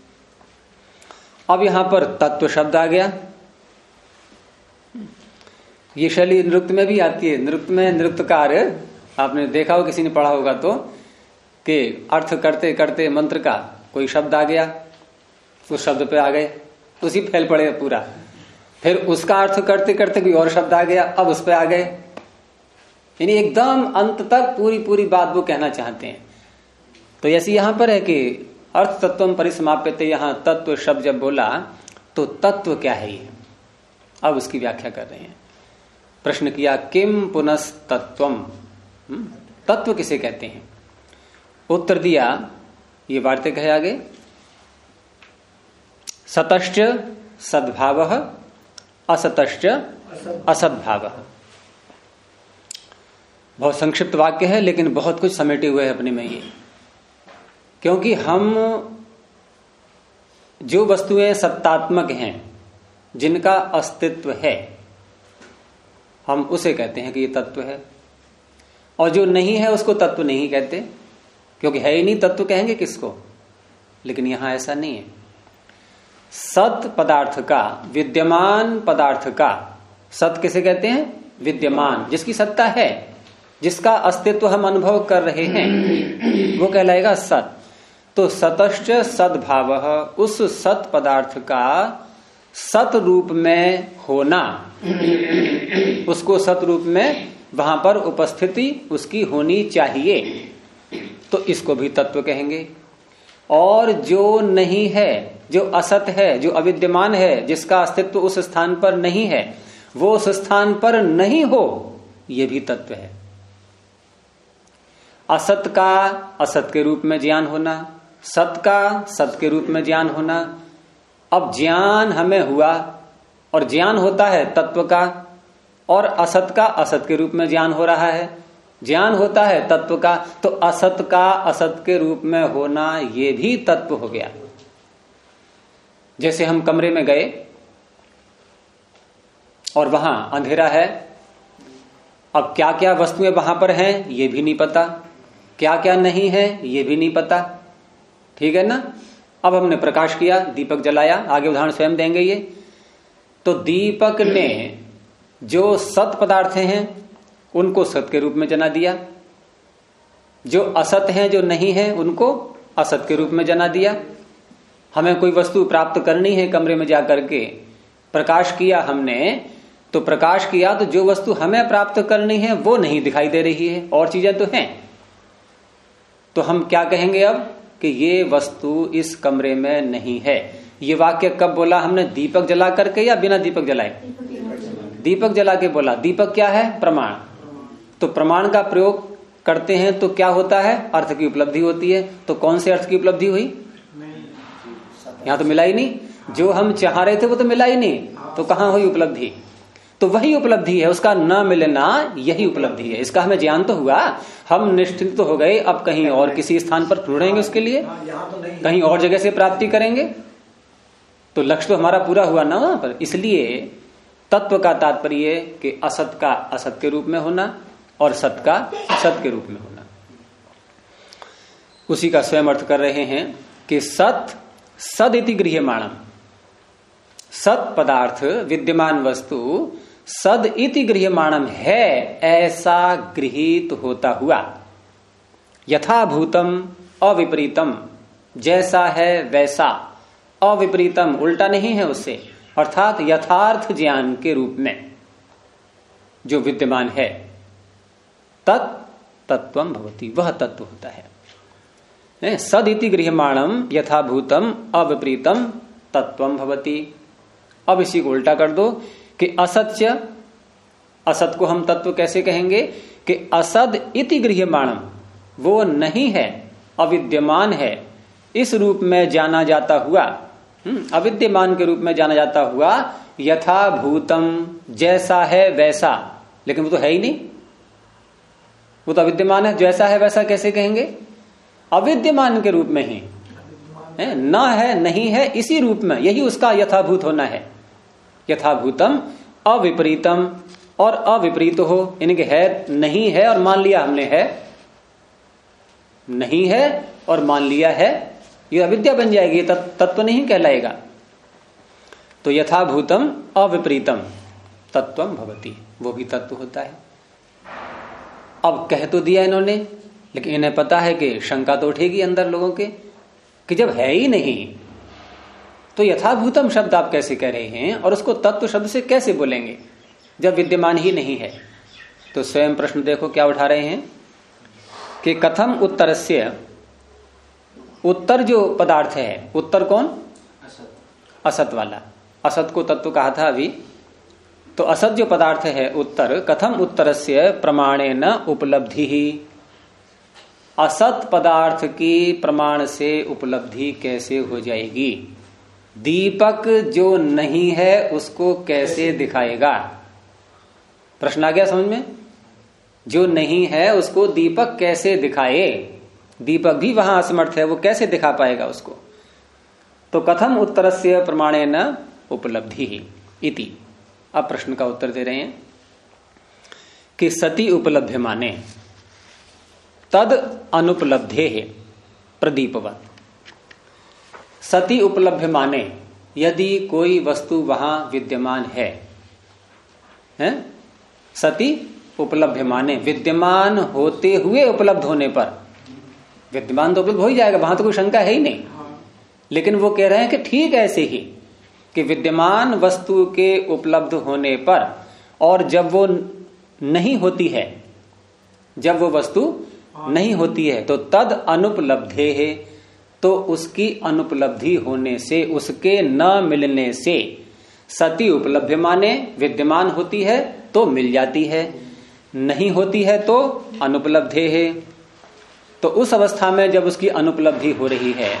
अब यहां पर तत्व शब्द आ गया। ये शैली नृत्य में भी आती है। नृत्य में नृत्यकार, आपने देखा हो, किसी ने पढ़ा होगा तो, कि अर्थ करते करते मंत्र का कोई शब्द आ गया, उस शब्द पे आ गए, उसी फैल पड़े पूरा। फिर उसका अर्थ करते करते कोई और शब्द आ गया, अब उस पे आ गए। यानी एकदम अंत तक पूरी पूरी बात वो कहना चाहते हैं। तो ऐसी यहां पर है कि अर्थ तत्वम परिसमाप्यते, यहां तत्व शब्द जब बोला तो तत्व क्या है ये, अब उसकी व्याख्या कर रहे हैं। प्रश्न किया किम पुनस् तत्वम, तत्व किसे कहते हैं? उत्तर दिया, ये वार्तिक है आगे, सतश्च सद्भावः असतश्च असद्भावः। बहुत संक्षिप्त वाक्य है लेकिन बहुत कुछ समेटे हुए है अपने में ये। क्योंकि हम जो वस्तुएं सत्तात्मक हैं, जिनका अस्तित्व है, हम उसे कहते हैं कि ये तत्व है, और जो नहीं है उसको तत्व नहीं कहते, क्योंकि है ही नहीं, तत्व कहेंगे किसको? लेकिन यहां ऐसा नहीं है। सत पदार्थ का, विद्यमान पदार्थ का, सत किसे कहते हैं? विद्यमान, जिसकी सत्ता है, जिसका अस्तित्व हम अनुभव कर रहे हैं, वो कहलाएगा सत। तो सतश्च सद्भावः, उस सत पदार्थ का सत रूप में होना, उसको सत रूप में वहां पर उपस्थिति उसकी होनी चाहिए, तो इसको भी तत्व कहेंगे। और जो नहीं है, जो असत है, जो अविद्यमान है, जिसका अस्तित्व उस स्थान पर नहीं है, वो उस स्थान पर नहीं हो, ये भी तत्व है। असत का असत के रूप में ज्ञान होना, सत का सत के रूप में ज्ञान होना। अब ज्ञान हमें हुआ, और ज्ञान होता है तत्व का, और असत का असत के रूप में ज्ञान हो रहा है, ज्ञान होता है तत्व का, तो असत का असत के रूप में होना ये भी तत्व हो गया। जैसे हम कमरे में गए और वहां अंधेरा है, अब क्या क्या वस्तुएं वहां पर हैं ये भी नहीं पता, क्या क्या नहीं है ये भी नहीं पता, ठीक है ना। अब हमने प्रकाश किया, दीपक जलाया, आगे उदाहरण स्वयं देंगे ये। तो दीपक ने जो सत पदार्थ हैं उनको सत के रूप में जना दिया, जो असत हैं, जो नहीं है, उनको असत के रूप में जना दिया। हमें कोई वस्तु प्राप्त करनी है, कमरे में जाकर के प्रकाश किया हमने, तो प्रकाश किया तो जो वस्तु हमें प्राप्त करनी है वो नहीं दिखाई दे रही है, और चीजें तो हैं। तो हम क्या कहेंगे अब कि ये वस्तु इस कमरे में नहीं है। ये वाक्य कब बोला हमने? दीपक जला करके या बिना दीपक जलाए? दीपक जला के बोला। दीपक क्या है? प्रमाण। तो प्रमाण का प्रयोग करते हैं तो क्या होता है? अर्थ की उपलब्धि होती है। तो कौन से अर्थ की उपलब्धि हुई? यहां तो मिला ही नहीं। जो हम चाह रहे थे वो तो मिला ही नहीं, तो कहां हुई उपलब्धि? तो वही उपलब्धि है, उसका न मिलना यही उपलब्धि है। इसका हमें ज्ञान तो हुआ, हम निश्चिंत तो हो गए। अब कहीं और किसी स्थान पर ढूंढेंगे उसके लिए, कहीं और जगह से प्राप्ति करेंगे, तो लक्ष्य तो हमारा पूरा हुआ ना वहां पर। इसलिए तत्व का तात्पर्य कि असत का असत के रूप में होना और सत का सत के रूप में होना। उसी का स्वयं अर्थ कर रहे हैं कि सत सद इति गृह्यमाणम, सत पदार्थ विद्यमान वस्तु सद इति गृह्यमाणम है, ऐसा गृहीत होता हुआ, यथाभूतम अविपरीतम, जैसा है वैसा, अविपरीतम उल्टा नहीं है उससे, अर्थात यथार्थ ज्ञान के रूप में जो विद्यमान है, तत्वम भवति, वह तत्व होता है। सद इति गृह्यमाणम यथाभूतम अविपरीतम तत्वम भवति। अब इसी को उल्टा कर दो कि असत्य, असत को हम तत्व कैसे कहेंगे कि असद इति गृह्यमाणम, वो नहीं है, अविद्यमान है, इस रूप में जाना जाता हुआ, अविद्यमान के रूप में जाना जाता हुआ, यथाभूतम जैसा है वैसा, लेकिन वो तो है ही नहीं, वो तो अविद्यमान है। जैसा है वैसा कैसे कहेंगे? अविद्यमान के रूप में ही है, ना है नहीं है, इसी रूप में, यही उसका यथाभूत होना है। यथाभूतम अविपरीतम, और अविपरीत हो इनके है नहीं है और मान लिया हमने है, नहीं है और मान लिया है, ये अविद्या बन जाएगी, तत्व नहीं कहलाएगा। तो यथाभूतम अविपरीतम तत्वम भवति, वो भी तत्व होता है। अब कह तो दिया इन्होंने, लेकिन इन्हें पता है कि शंका तो उठेगी अंदर लोगों के कि जब है ही नहीं तो यथाभूतम शब्द आप कैसे कह रहे हैं और उसको तत्व शब्द से कैसे बोलेंगे जब विद्यमान ही नहीं है? तो स्वयं प्रश्न देखो क्या उठा रहे हैं कि कथम उत्तरस्य, उत्तर जो पदार्थ है, उत्तर कौन? असत वाला, असत को तत्व कहा था अभी, तो असत जो पदार्थ है उत्तर, कथम उत्तरस्य प्रमाणेन उपलब्धि ही, असत पदार्थ की प्रमाण से उपलब्धि कैसे हो जाएगी? दीपक जो नहीं है उसको कैसे दिखाएगा? प्रश्न आ गया समझ में? जो नहीं है उसको दीपक कैसे दिखाए? दीपक भी वहां असमर्थ है, वो कैसे दिखा पाएगा उसको? तो कथम उत्तरस्य प्रमाणेन उपलब्धि ही इति। अब प्रश्न का उत्तर दे रहे हैं कि सति उपलब्ध माने तद अनुपलब्धे है प्रदीपवत। सति उपलब्ध माने यदि कोई वस्तु वहां विद्यमान है, सति उपलब्ध माने विद्यमान होते हुए उपलब्ध होने पर, विद्यमान तो उपलब्ध हो ही जाएगा, वहां तो कोई शंका है ही नहीं, लेकिन वो कह रहे हैं कि ठीक ऐसे ही कि विद्यमान वस्तु के उपलब्ध होने पर, और जब वो नहीं होती है, जब वो वस्तु नहीं होती है तो तद अनुपलब्धे है, तो उसकी अनुपलब्धि होने से, उसके न मिलने से, सति उपलब्ध माने विद्यमान होती है तो मिल जाती है, नहीं होती है तो अनुपलब्धे है। तो उस अवस्था में जब उसकी अनुपलब्धि हो रही है,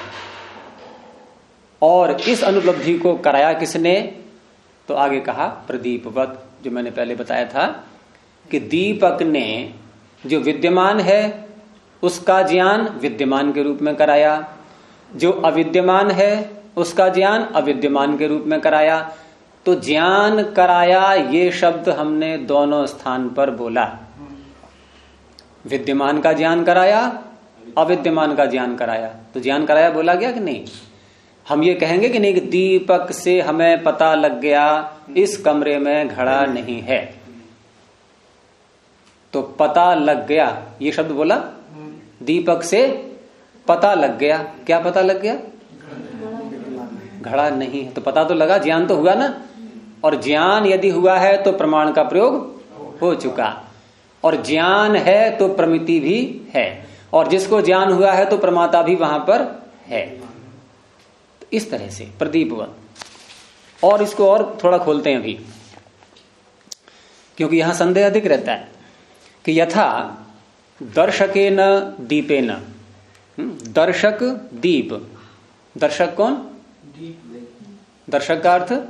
और इस अनुपलब्धि को कराया किसने? तो आगे कहा प्रदीपवत, जो मैंने पहले बताया था कि दीपक ने जो विद्यमान है उसका ज्ञान विद्यमान के रूप में कराया, जो अविद्यमान है उसका ज्ञान अविद्यमान के रूप में कराया। तो ज्ञान कराया ये शब्द हमने दोनों स्थान पर बोला, विद्यमान का ज्ञान कराया, अविद्यमान का ज्ञान कराया। तो ज्ञान कराया बोला गया कि नहीं? हम ये कहेंगे कि नहीं कि दीपक से हमें पता लग गया इस कमरे में घड़ा नहीं है, तो पता लग गया ये शब्द बोला, दीपक से पता लग गया, क्या पता लग गया? घड़ा नहीं है, तो पता तो लगा, ज्ञान तो हुआ ना, और ज्ञान यदि हुआ है तो प्रमाण का प्रयोग हो चुका, और ज्ञान है तो प्रमिति भी है, और जिसको ज्ञान हुआ है तो प्रमाता भी वहां पर है। तो इस तरह से प्रदीपवत। और इसको और थोड़ा खोलते हैं अभी, क्योंकि यहां संदेह अधिक रहता है कि यथा दर्शकेन दीपेन, दर्शक दीप, दर्शक कौन? दर्शक का अर्थ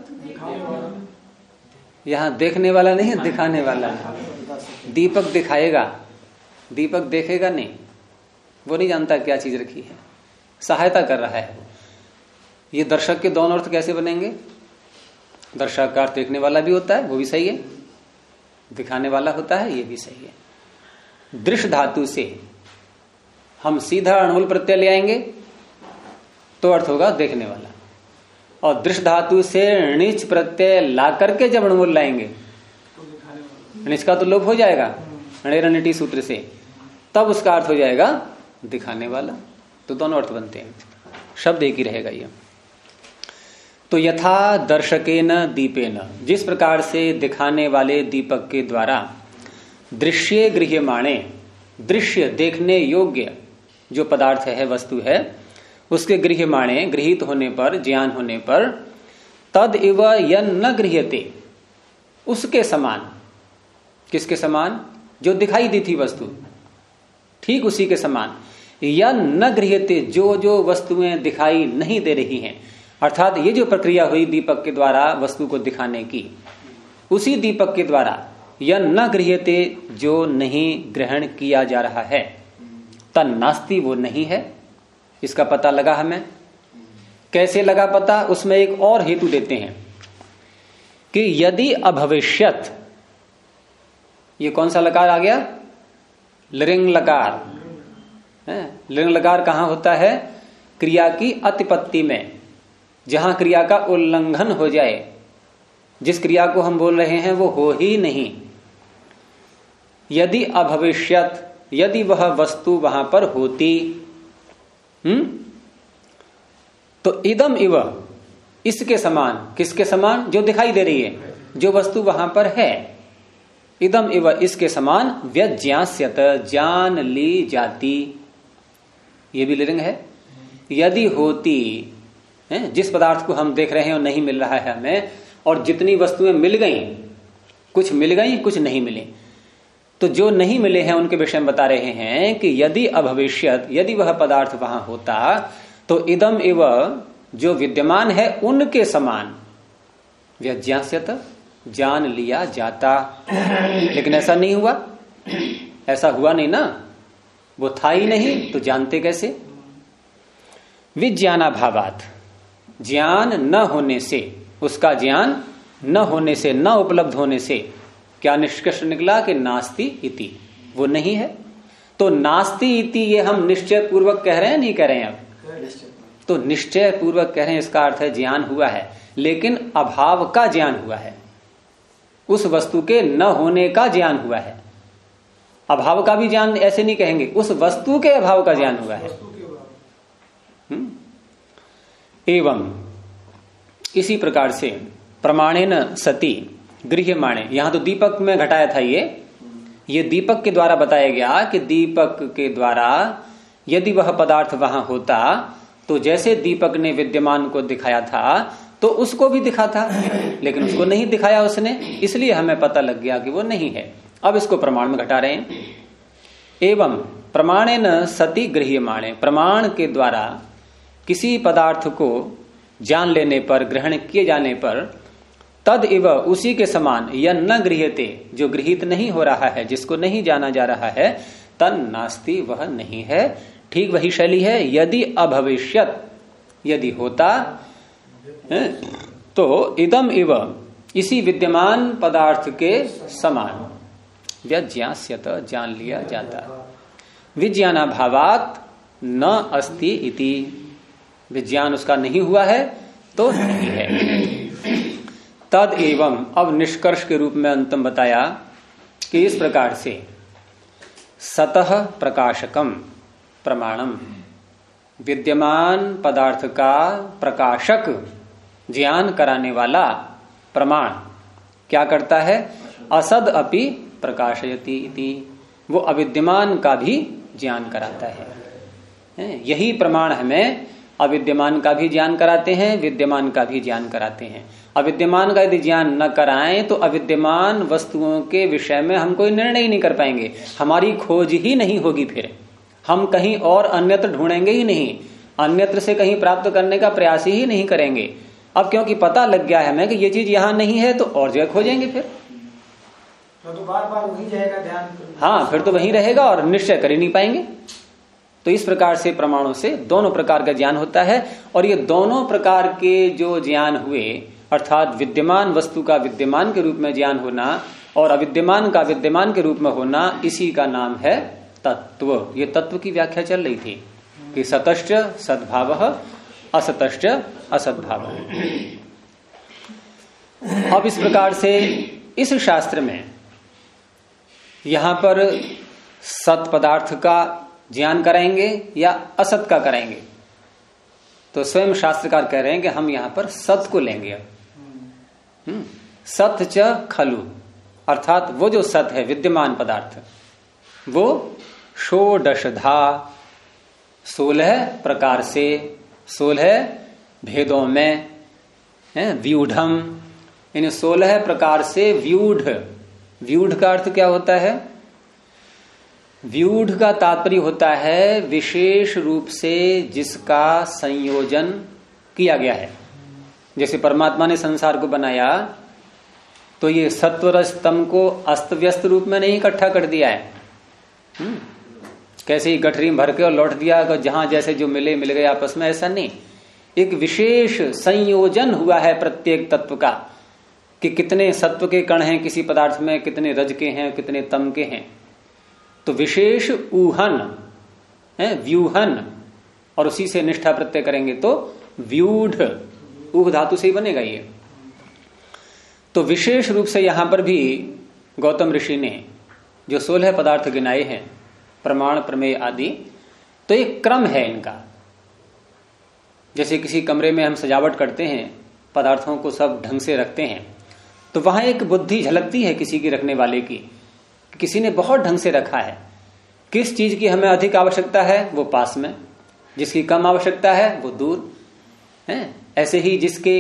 यहां देखने वाला नहीं है, दिखाने वाला है। दीपक दिखाएगा, दीपक देखेगा नहीं, वो नहीं जानता क्या चीज रखी है, सहायता कर रहा है। ये दर्शक के दोनों अर्थ कैसे बनेंगे? दर्शक का अर्थ देखने वाला भी होता है, वो भी सही है, दिखाने वाला होता है, ये भी सही है। दृश्य धातु से हम सीधा अणमुल प्रत्यय ले आएंगे तो अर्थ होगा देखने वाला, और दृश्य धातु से णिच प्रत्यय ला करके जब अणमुल लाएंगे, णिच का तो लोप हो जाएगा णेरनिटी सूत्र से, तब उसका अर्थ हो जाएगा दिखाने वाला। तो दोनों अर्थ बनते हैं, शब्द एक ही रहेगा ये। तो यथा दर्शकेन दीपेन, जिस प्रकार से दिखाने वाले दीपक के द्वारा दृश्य गृह्यमाणे, दृश्य देखने योग्य जो पदार्थ है, वस्तु है, उसके गृह्यमाणे गृहीत होने पर, ज्ञान होने पर, तद इव यन न गृह्यते, उसके समान, किसके समान? जो दिखाई दी थी वस्तु, ठीक उसी के समान, यन न गृह्यते, जो जो वस्तुएं दिखाई नहीं दे रही हैं, अर्थात ये जो प्रक्रिया हुई दीपक के द्वारा वस्तु को दिखाने की, उसी दीपक के द्वारा यन न गृह्यते, जो नहीं ग्रहण किया जा रहा है, तन नास्ति, वो नहीं है। इसका पता लगा हमें, कैसे लगा पता? उसमें एक और हेतु देते हैं कि यदि अभविष्यत, ये कौन सा लकार आ गया? लिंग लकार है। लिंग लकार कहां होता है? क्रिया की अतिपत्ति में, जहां क्रिया का उल्लंघन हो जाए, जिस क्रिया को हम बोल रहे हैं वो हो ही नहीं। यदि अभविष्यत, यदि वह वस्तु वहां पर होती, तो इदम इव, इसके समान, किसके समान? जो दिखाई दे रही है, जो वस्तु वहां पर है, इदम इव, इसके समान, व्यज्ञास्यत, जान ली जाती, ये भी लिंग है। यदि होती, जिस पदार्थ को हम देख रहे हैं और नहीं मिल रहा है हमें, और जितनी वस्तुएं मिल गई, कुछ मिल गई कुछ नहीं मिली, तो जो नहीं मिले हैं उनके विषय में बता रहे हैं कि यदि अभविष्यत, यदि वह पदार्थ वहां होता, तो इदम इव, जो विद्यमान है उनके समान, व्यज्ञास्यत, जान लिया जाता। लेकिन ऐसा नहीं हुआ, ऐसा हुआ नहीं ना, वो था ही नहीं, तो जानते कैसे? विज्ञानाभावात, ज्ञान न होने से, उसका ज्ञान न होने से, न उपलब्ध होने से क्या निष्कर्ष निकला? कि नास्ति इति, वो नहीं है। तो नास्ति इति ये हम निश्चय पूर्वक कह रहे हैं, नहीं कह रहे हैं? अब तो निश्चय पूर्वक कह रहे हैं, इसका अर्थ है ज्ञान हुआ है, लेकिन अभाव का ज्ञान हुआ है, उस वस्तु के न होने का ज्ञान हुआ है। अभाव का भी ज्ञान ऐसे नहीं कहेंगे, उस वस्तु के अभाव का ज्ञान हुआ है। एवं इसी प्रकार से प्रमाणेन सती गृह्यमाणे, यहां तो दीपक में घटाया था, ये दीपक के द्वारा बताया गया कि दीपक के द्वारा यदि वह पदार्थ वहां होता, तो जैसे दीपक ने विद्यमान को दिखाया था तो उसको भी दिखा था, लेकिन उसको नहीं दिखाया उसने, इसलिए हमें पता लग गया कि वो नहीं है। अब इसको प्रमाण में घटा रहे हैं। एवं प्रमाणेन सती गृह्यमाणे, प्रमाण के द्वारा किसी पदार्थ को जान लेने पर, ग्रहण किए जाने पर, तद इव, उसी के समान, यह न गृह्यते, जो गृहीत नहीं हो रहा है, जिसको नहीं जाना जा रहा है, तन नास्ति, वह नहीं है। ठीक वही शैली है। यदि अभविष्यत, यदि होता, तो इदम इव, इसी विद्यमान पदार्थ के समान, व्यज्ञास्यत, जान लिया जाता। विज्ञानाभावात न अस्ति इति, विज्ञान उसका नहीं हुआ है तो नहीं है। तद एवं, अब निष्कर्ष के रूप में अंतम बताया कि इस प्रकार से सतः प्रकाशकम प्रमाणम, विद्यमान पदार्थ का प्रकाशक, ज्ञान कराने वाला प्रमाण क्या करता है? असद अपि प्रकाशयति इति, वो अविद्यमान का भी ज्ञान कराता है। यही प्रमाण हमें अविद्यमान का भी ज्ञान कराते हैं, विद्यमान का भी ज्ञान कराते हैं। अविद्यमान का यदि ज्ञान न कराएं तो अविद्यमान वस्तुओं के विषय में हम कोई निर्णय ही नहीं कर पाएंगे, हमारी खोज ही नहीं होगी, फिर हम कहीं और अन्यत्र ढूंढेंगे ही नहीं, अन्यत्र से कहीं प्राप्त करने का प्रयास ही नहीं करेंगे। अब क्योंकि पता लग गया है हमें कि ये चीज यहां नहीं है, तो और जगह खोजेंगे फिर, तो बार बार वही जाएगा ध्यान। हाँ, फिर तो वहीं रहेगा और निश्चय कर ही नहीं पाएंगे। तो इस प्रकार से प्रमाणों से दोनों प्रकार का ज्ञान होता है, और ये दोनों प्रकार के जो ज्ञान हुए, अर्थात विद्यमान वस्तु का विद्यमान के रूप में ज्ञान होना और अविद्यमान का विद्यमान के रूप में होना, इसी का नाम है तत्व। ये तत्व की व्याख्या चल रही थी कि सतश्च सद्भाव, असतश्च असद्भाव। अब इस प्रकार से इस शास्त्र में यहां पर सत पदार्थ का ज्ञान कराएंगे या असत का कराएंगे, तो स्वयं शास्त्रकार कह रहे हैं कि हम यहां पर सत को लेंगे। सत च खलु, अर्थात वो जो सत है विद्यमान पदार्थ, वो षोडशधा 16 प्रकार से, 16 भेदों में, व्यूढ़म, इन 16 प्रकार से व्यूढ़। व्यूढ़ का अर्थ क्या होता है? व्यूढ़ का तात्पर्य होता है विशेष रूप से जिसका संयोजन किया गया है। जैसे परमात्मा ने संसार को बनाया तो ये सत्व रज तम को अस्त व्यस्त रूप में नहीं इकट्ठा कर दिया है, कैसे ही गठरी में भर के और लौट दिया, जहां जैसे जो मिले मिल गए आपस में, ऐसा नहीं। एक विशेष संयोजन हुआ है प्रत्येक तत्व का, कि कितने सत्व के कण हैं किसी पदार्थ में, कितने रज के हैं, कितने तम के हैं। तो विशेष ऊहन है, व्यूहन, और उसी से निष्ठा प्रत्यय करेंगे तो व्यूढ़, ऊह धातु से ही बनेगा ये। तो विशेष रूप से यहां पर भी गौतम ऋषि ने जो 16 पदार्थ गिनाए हैं, प्रमाण प्रमेय आदि, तो एक क्रम है इनका। जैसे किसी कमरे में हम सजावट करते हैं, पदार्थों को सब ढंग से रखते हैं, तो वहां एक बुद्धि झलकती है किसी की रखने वाले की, किसी ने बहुत ढंग से रखा है। किस चीज की हमें अधिक आवश्यकता है वो पास में, जिसकी कम आवश्यकता है वो दूर है। ऐसे ही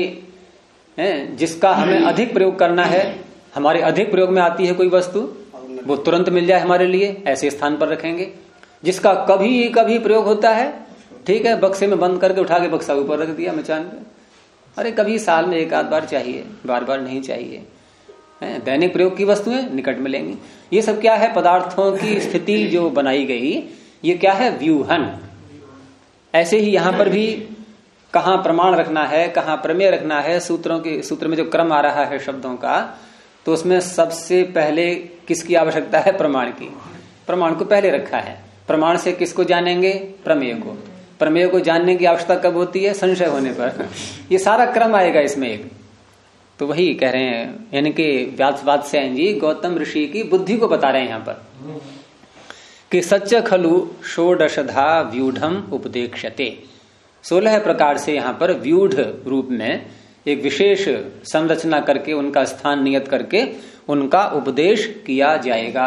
जिसका हमें अधिक प्रयोग करना है, हमारे अधिक प्रयोग में आती है कोई वस्तु, वो तुरंत मिल जाए हमारे लिए, ऐसे स्थान पर रखेंगे। जिसका कभी कभी प्रयोग होता है, ठीक है, बक्से में बंद करके उठा के बक्सा ऊपर रख दिया मचान पे। अरे कभी साल में एक आध बार चाहिए, बार बार नहीं चाहिए। दैनिक प्रयोग की वस्तुएं निकट मिलेंगी। ये सब क्या है? पदार्थों की स्थिति जो बनाई गई, ये क्या है? व्यूहन। ऐसे ही यहां पर भी कहां प्रमाण रखना है, कहां प्रमेय रखना है, सूत्र में जो क्रम आ रहा है शब्दों का, तो उसमें सबसे पहले किसकी आवश्यकता है? प्रमाण की। प्रमाण को पहले रखा है। प्रमाण से किसको जानेंगे? प्रमेय को। प्रमेय को जानने की आवश्यकता कब होती है? संशय होने पर। ये सारा क्रम आएगा इसमें एक। तो वही कह रहे हैं, यानी कि व्यासवात्स्यायन जी गौतम ऋषि की बुद्धि को बता रहे हैं यहां पर कि सच्च खलु षोडशधा व्यूढ़म उपदेक्षते। 16 प्रकार से यहां पर व्यूढ़ रूप में एक विशेष संरचना करके, उनका स्थान नियत करके उनका उपदेश किया जाएगा।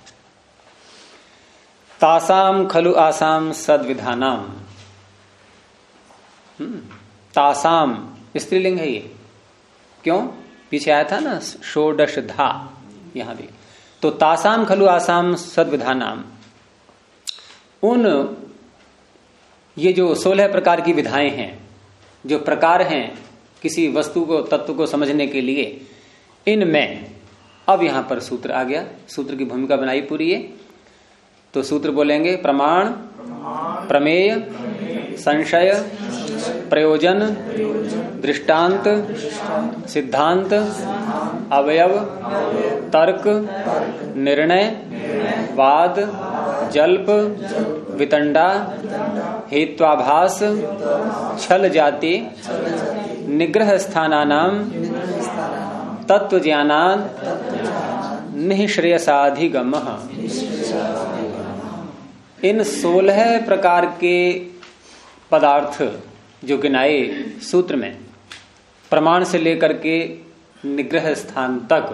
तासाम खलु आसाम सद्विधानाम। तासाम स्त्रीलिंग है ये, क्यों? पीछे आया था ना षोडशधा, यहां भी। तो तासाम खलु आसाम सद्विधानाम, उन ये जो 16 प्रकार की विधाएं हैं, जो प्रकार हैं किसी वस्तु को, तत्व को समझने के लिए, इनमें अब यहां पर सूत्र आ गया। सूत्र की भूमिका बनाई पूरी है। तो सूत्र बोलेंगे प्रमाण, प्रमेय, संशय, प्रयोजन, दृष्टांत, सिद्धांत, अवयव, तर्क, निर्णय, वाद, जल्प, वितंडा, हेत्वाभास, छल जाति, निग्रह स्थानानाम, तत्व ज्ञानान, निःश्रेयसाधिगमः। इन 16 प्रकार के पदार्थ जो गिनाए सूत्र में, प्रमाण से लेकर के निग्रह स्थान तक,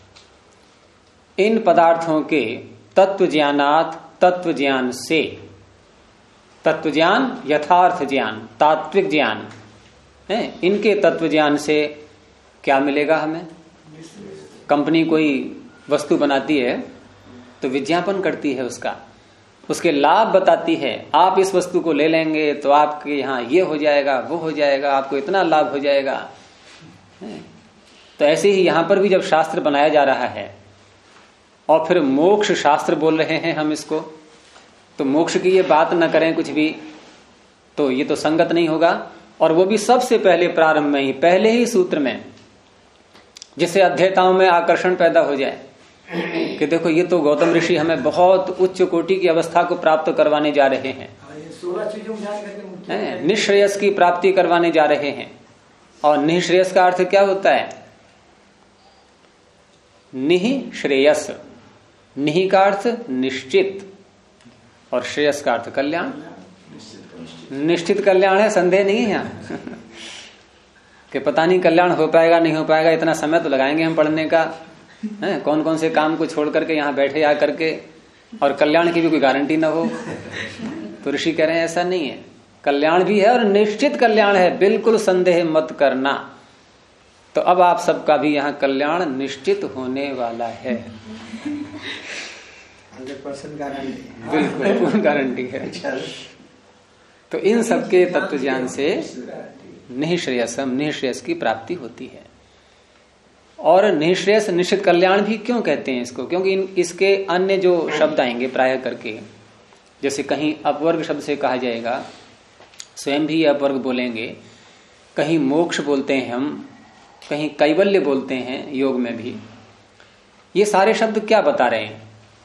इन पदार्थों के तत्व ज्ञानात, तत्व ज्ञान से, तत्व ज्ञान यथार्थ ज्ञान, तात्विक ज्ञान है, इनके तत्व ज्ञान से क्या मिलेगा हमें? कंपनी कोई वस्तु बनाती है तो विज्ञापन करती है उसका, उसके लाभ बताती है। आप इस वस्तु को ले लेंगे तो आपके यहाँ ये हो जाएगा, वो हो जाएगा, आपको इतना लाभ हो जाएगा। तो ऐसे ही यहां पर भी जब शास्त्र बनाया जा रहा है और फिर मोक्ष शास्त्र बोल रहे हैं हम इसको, तो मोक्ष की ये बात न करें कुछ भी, तो ये तो संगत नहीं होगा। और वो भी सबसे पहले प्रारंभ में ही, पहले ही सूत्र में, जिससे अध्येताओं में आकर्षण पैदा हो जाए कि देखो ये तो गौतम ऋषि हमें बहुत उच्च कोटि की अवस्था को प्राप्त करवाने जा रहे हैं, निःश्रेयस की प्राप्ति करवाने जा रहे हैं। और निःश्रेयस का अर्थ क्या होता है? निःश्रेयस, निहि का अर्थ निश्चित और श्रेयस का अर्थ कल्याण। निश्चित कल्याण है, संदेह नहीं है यहाँ कि पता नहीं कल्याण हो पाएगा नहीं हो पाएगा, इतना समय तो लगाएंगे हम पढ़ने का, है कौन कौन से काम को छोड़ करके यहाँ बैठे आ करके, और कल्याण की भी कोई गारंटी ना हो। तो ऋषि कह रहे हैं ऐसा नहीं है, कल्याण भी है और निश्चित कल्याण है, बिल्कुल संदेह मत करना। तो अब आप सबका भी यहाँ कल्याण निश्चित होने वाला है, 100% गारंटी, बिल्कुल गारंटी है। तो इन सबके तत्व ज्ञान से निःश्रेयसम, निःश्रेयस की प्राप्ति होती है। और निःश्रेयस निश्चित कल्याण भी क्यों कहते हैं इसको? क्योंकि इसके अन्य जो शब्द आएंगे प्राय करके, जैसे कहीं अपवर्ग शब्द से कहा जाएगा, स्वयं भी अपवर्ग बोलेंगे, कहीं मोक्ष बोलते हैं हम, कहीं कैवल्य बोलते हैं योग में भी। ये सारे शब्द क्या बता रहे हैं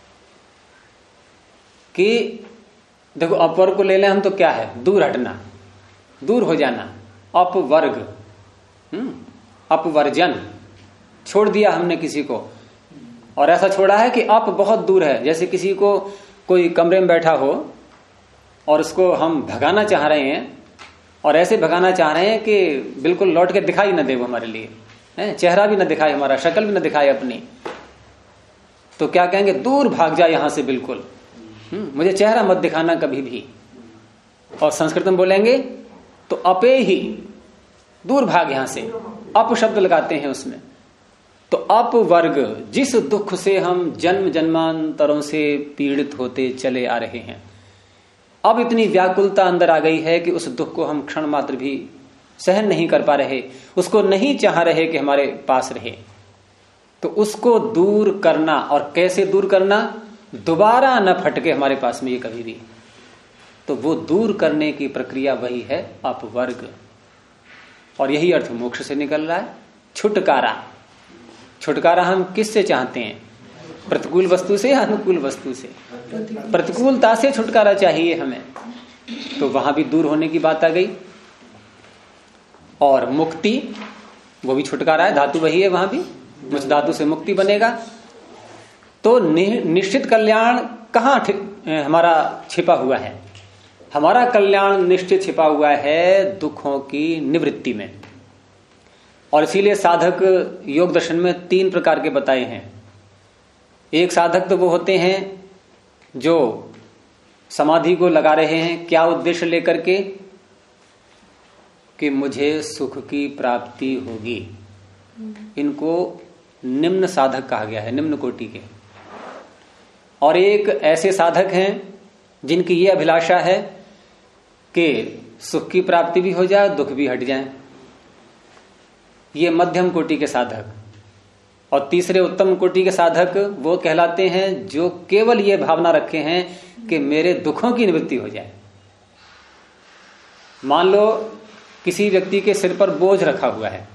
कि देखो अपवर्ग को ले लें हम तो क्या है? दूर हटना, दूर हो जाना, अपवर्ग, अपवर्जन, छोड़ दिया हमने किसी को। और ऐसा छोड़ा है कि अप बहुत दूर है, जैसे किसी को कोई कमरे में बैठा हो और उसको हम भगाना चाह रहे हैं, और ऐसे भगाना चाह रहे हैं कि बिल्कुल लौट के दिखाई न दे वो हमारे लिए, चेहरा भी न दिखाए, हमारा शक्ल भी न दिखाए अपनी। तो क्या कहेंगे? दूर भाग जा यहां से, बिल्कुल मुझे चेहरा मत दिखाना कभी भी। और संस्कृत में बोलेंगे तो अपे ही, दूर भाग यहां से, अप शब्द लगाते हैं उसमें। तो अपवर्ग, जिस दुख से हम जन्म जन्मांतरों से पीड़ित होते चले आ रहे हैं, अब इतनी व्याकुलता अंदर आ गई है कि उस दुख को हम क्षण मात्र भी सहन नहीं कर पा रहे, उसको नहीं चाह रहे कि हमारे पास रहे। तो उसको दूर करना, और कैसे दूर करना? दोबारा न फटके हमारे पास में ये कभी भी। तो वो दूर करने की प्रक्रिया वही है अपवर्ग। और यही अर्थ मोक्ष से निकल रहा है, छुटकारा। छुटकारा हम किससे चाहते हैं? प्रतिकूल वस्तु से या अनुकूल वस्तु से? प्रतिकूलता से छुटकारा चाहिए हमें, तो वहां भी दूर होने की बात आ गई। और मुक्ति, वो भी छुटकारा है, धातु वही है, वहां भी मुझ धातु से मुक्ति बनेगा। तो निश्चित कल्याण कहाँ हमारा छिपा हुआ है? हमारा कल्याण निश्चित छिपा हुआ है दुखों की निवृत्ति में। और इसीलिए साधक योग दर्शन में 3 प्रकार के बताए हैं। एक साधक तो वो होते हैं जो समाधि को लगा रहे हैं, क्या उद्देश्य लेकर के? कि मुझे सुख की प्राप्ति होगी। इनको निम्न साधक कहा गया है, निम्न कोटि के। और एक ऐसे साधक हैं जिनकी ये अभिलाषा है कि सुख की प्राप्ति भी हो जाए, दुख भी हट जाए, ये मध्यम कोटि के साधक। और तीसरे उत्तम कोटि के साधक वो कहलाते हैं जो केवल ये भावना रखे हैं कि मेरे दुखों की निवृत्ति हो जाए। मान लो किसी व्यक्ति के सिर पर बोझ रखा हुआ है,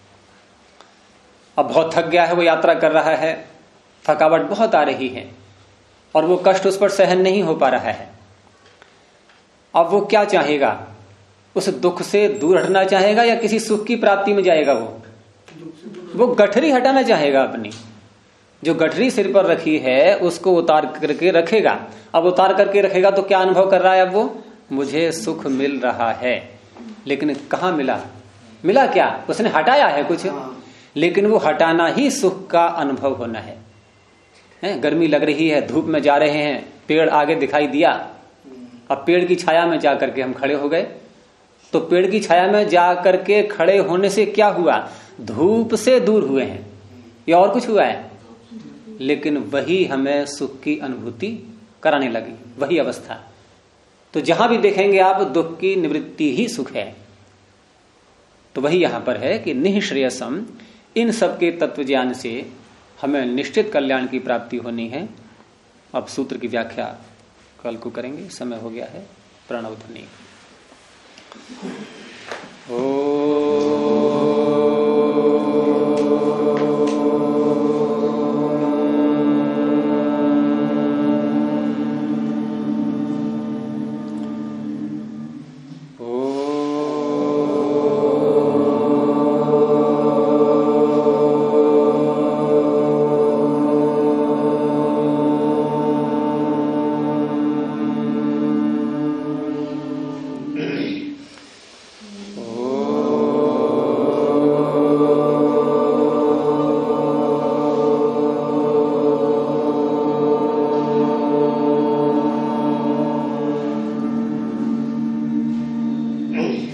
अब बहुत थक गया है, वो यात्रा कर रहा है, थकावट बहुत आ रही है और वो कष्ट उस पर सहन नहीं हो पा रहा है। अब वो क्या चाहेगा? उस दुख से दूर हटना चाहेगा या किसी सुख की प्राप्ति में जाएगा? वो गठरी हटाना चाहेगा अपनी। जो गठरी सिर पर रखी है उसको उतार करके रखेगा। अब उतार करके रखेगा तो क्या अनुभव कर रहा है? अब वो मुझे सुख मिल रहा है, लेकिन कहाँ मिला? मिला क्या? उसने हटाया है कुछ, लेकिन वो हटाना ही सुख का अनुभव होना है। गर्मी लग रही है, धूप में जा रहे हैं, पेड़ आगे दिखाई दिया, अब पेड़ की छाया में जा करके हम खड़े हो गए। तो पेड़ की छाया में जा करके खड़े होने से क्या हुआ? धूप से दूर हुए हैं, या और कुछ हुआ है? लेकिन वही हमें सुख की अनुभूति कराने लगी, वही अवस्था। तो जहां भी देखेंगे आप दुख की निवृत्ति ही सुख है। तो वही यहां पर है कि निःश्रेयसम, इन सब के तत्व ज्ञान से हमें निश्चित कल्याण की प्राप्ति होनी है। अब सूत्र की व्याख्या कल को करेंगे, समय हो गया है। प्रणव ध्वनि। ओ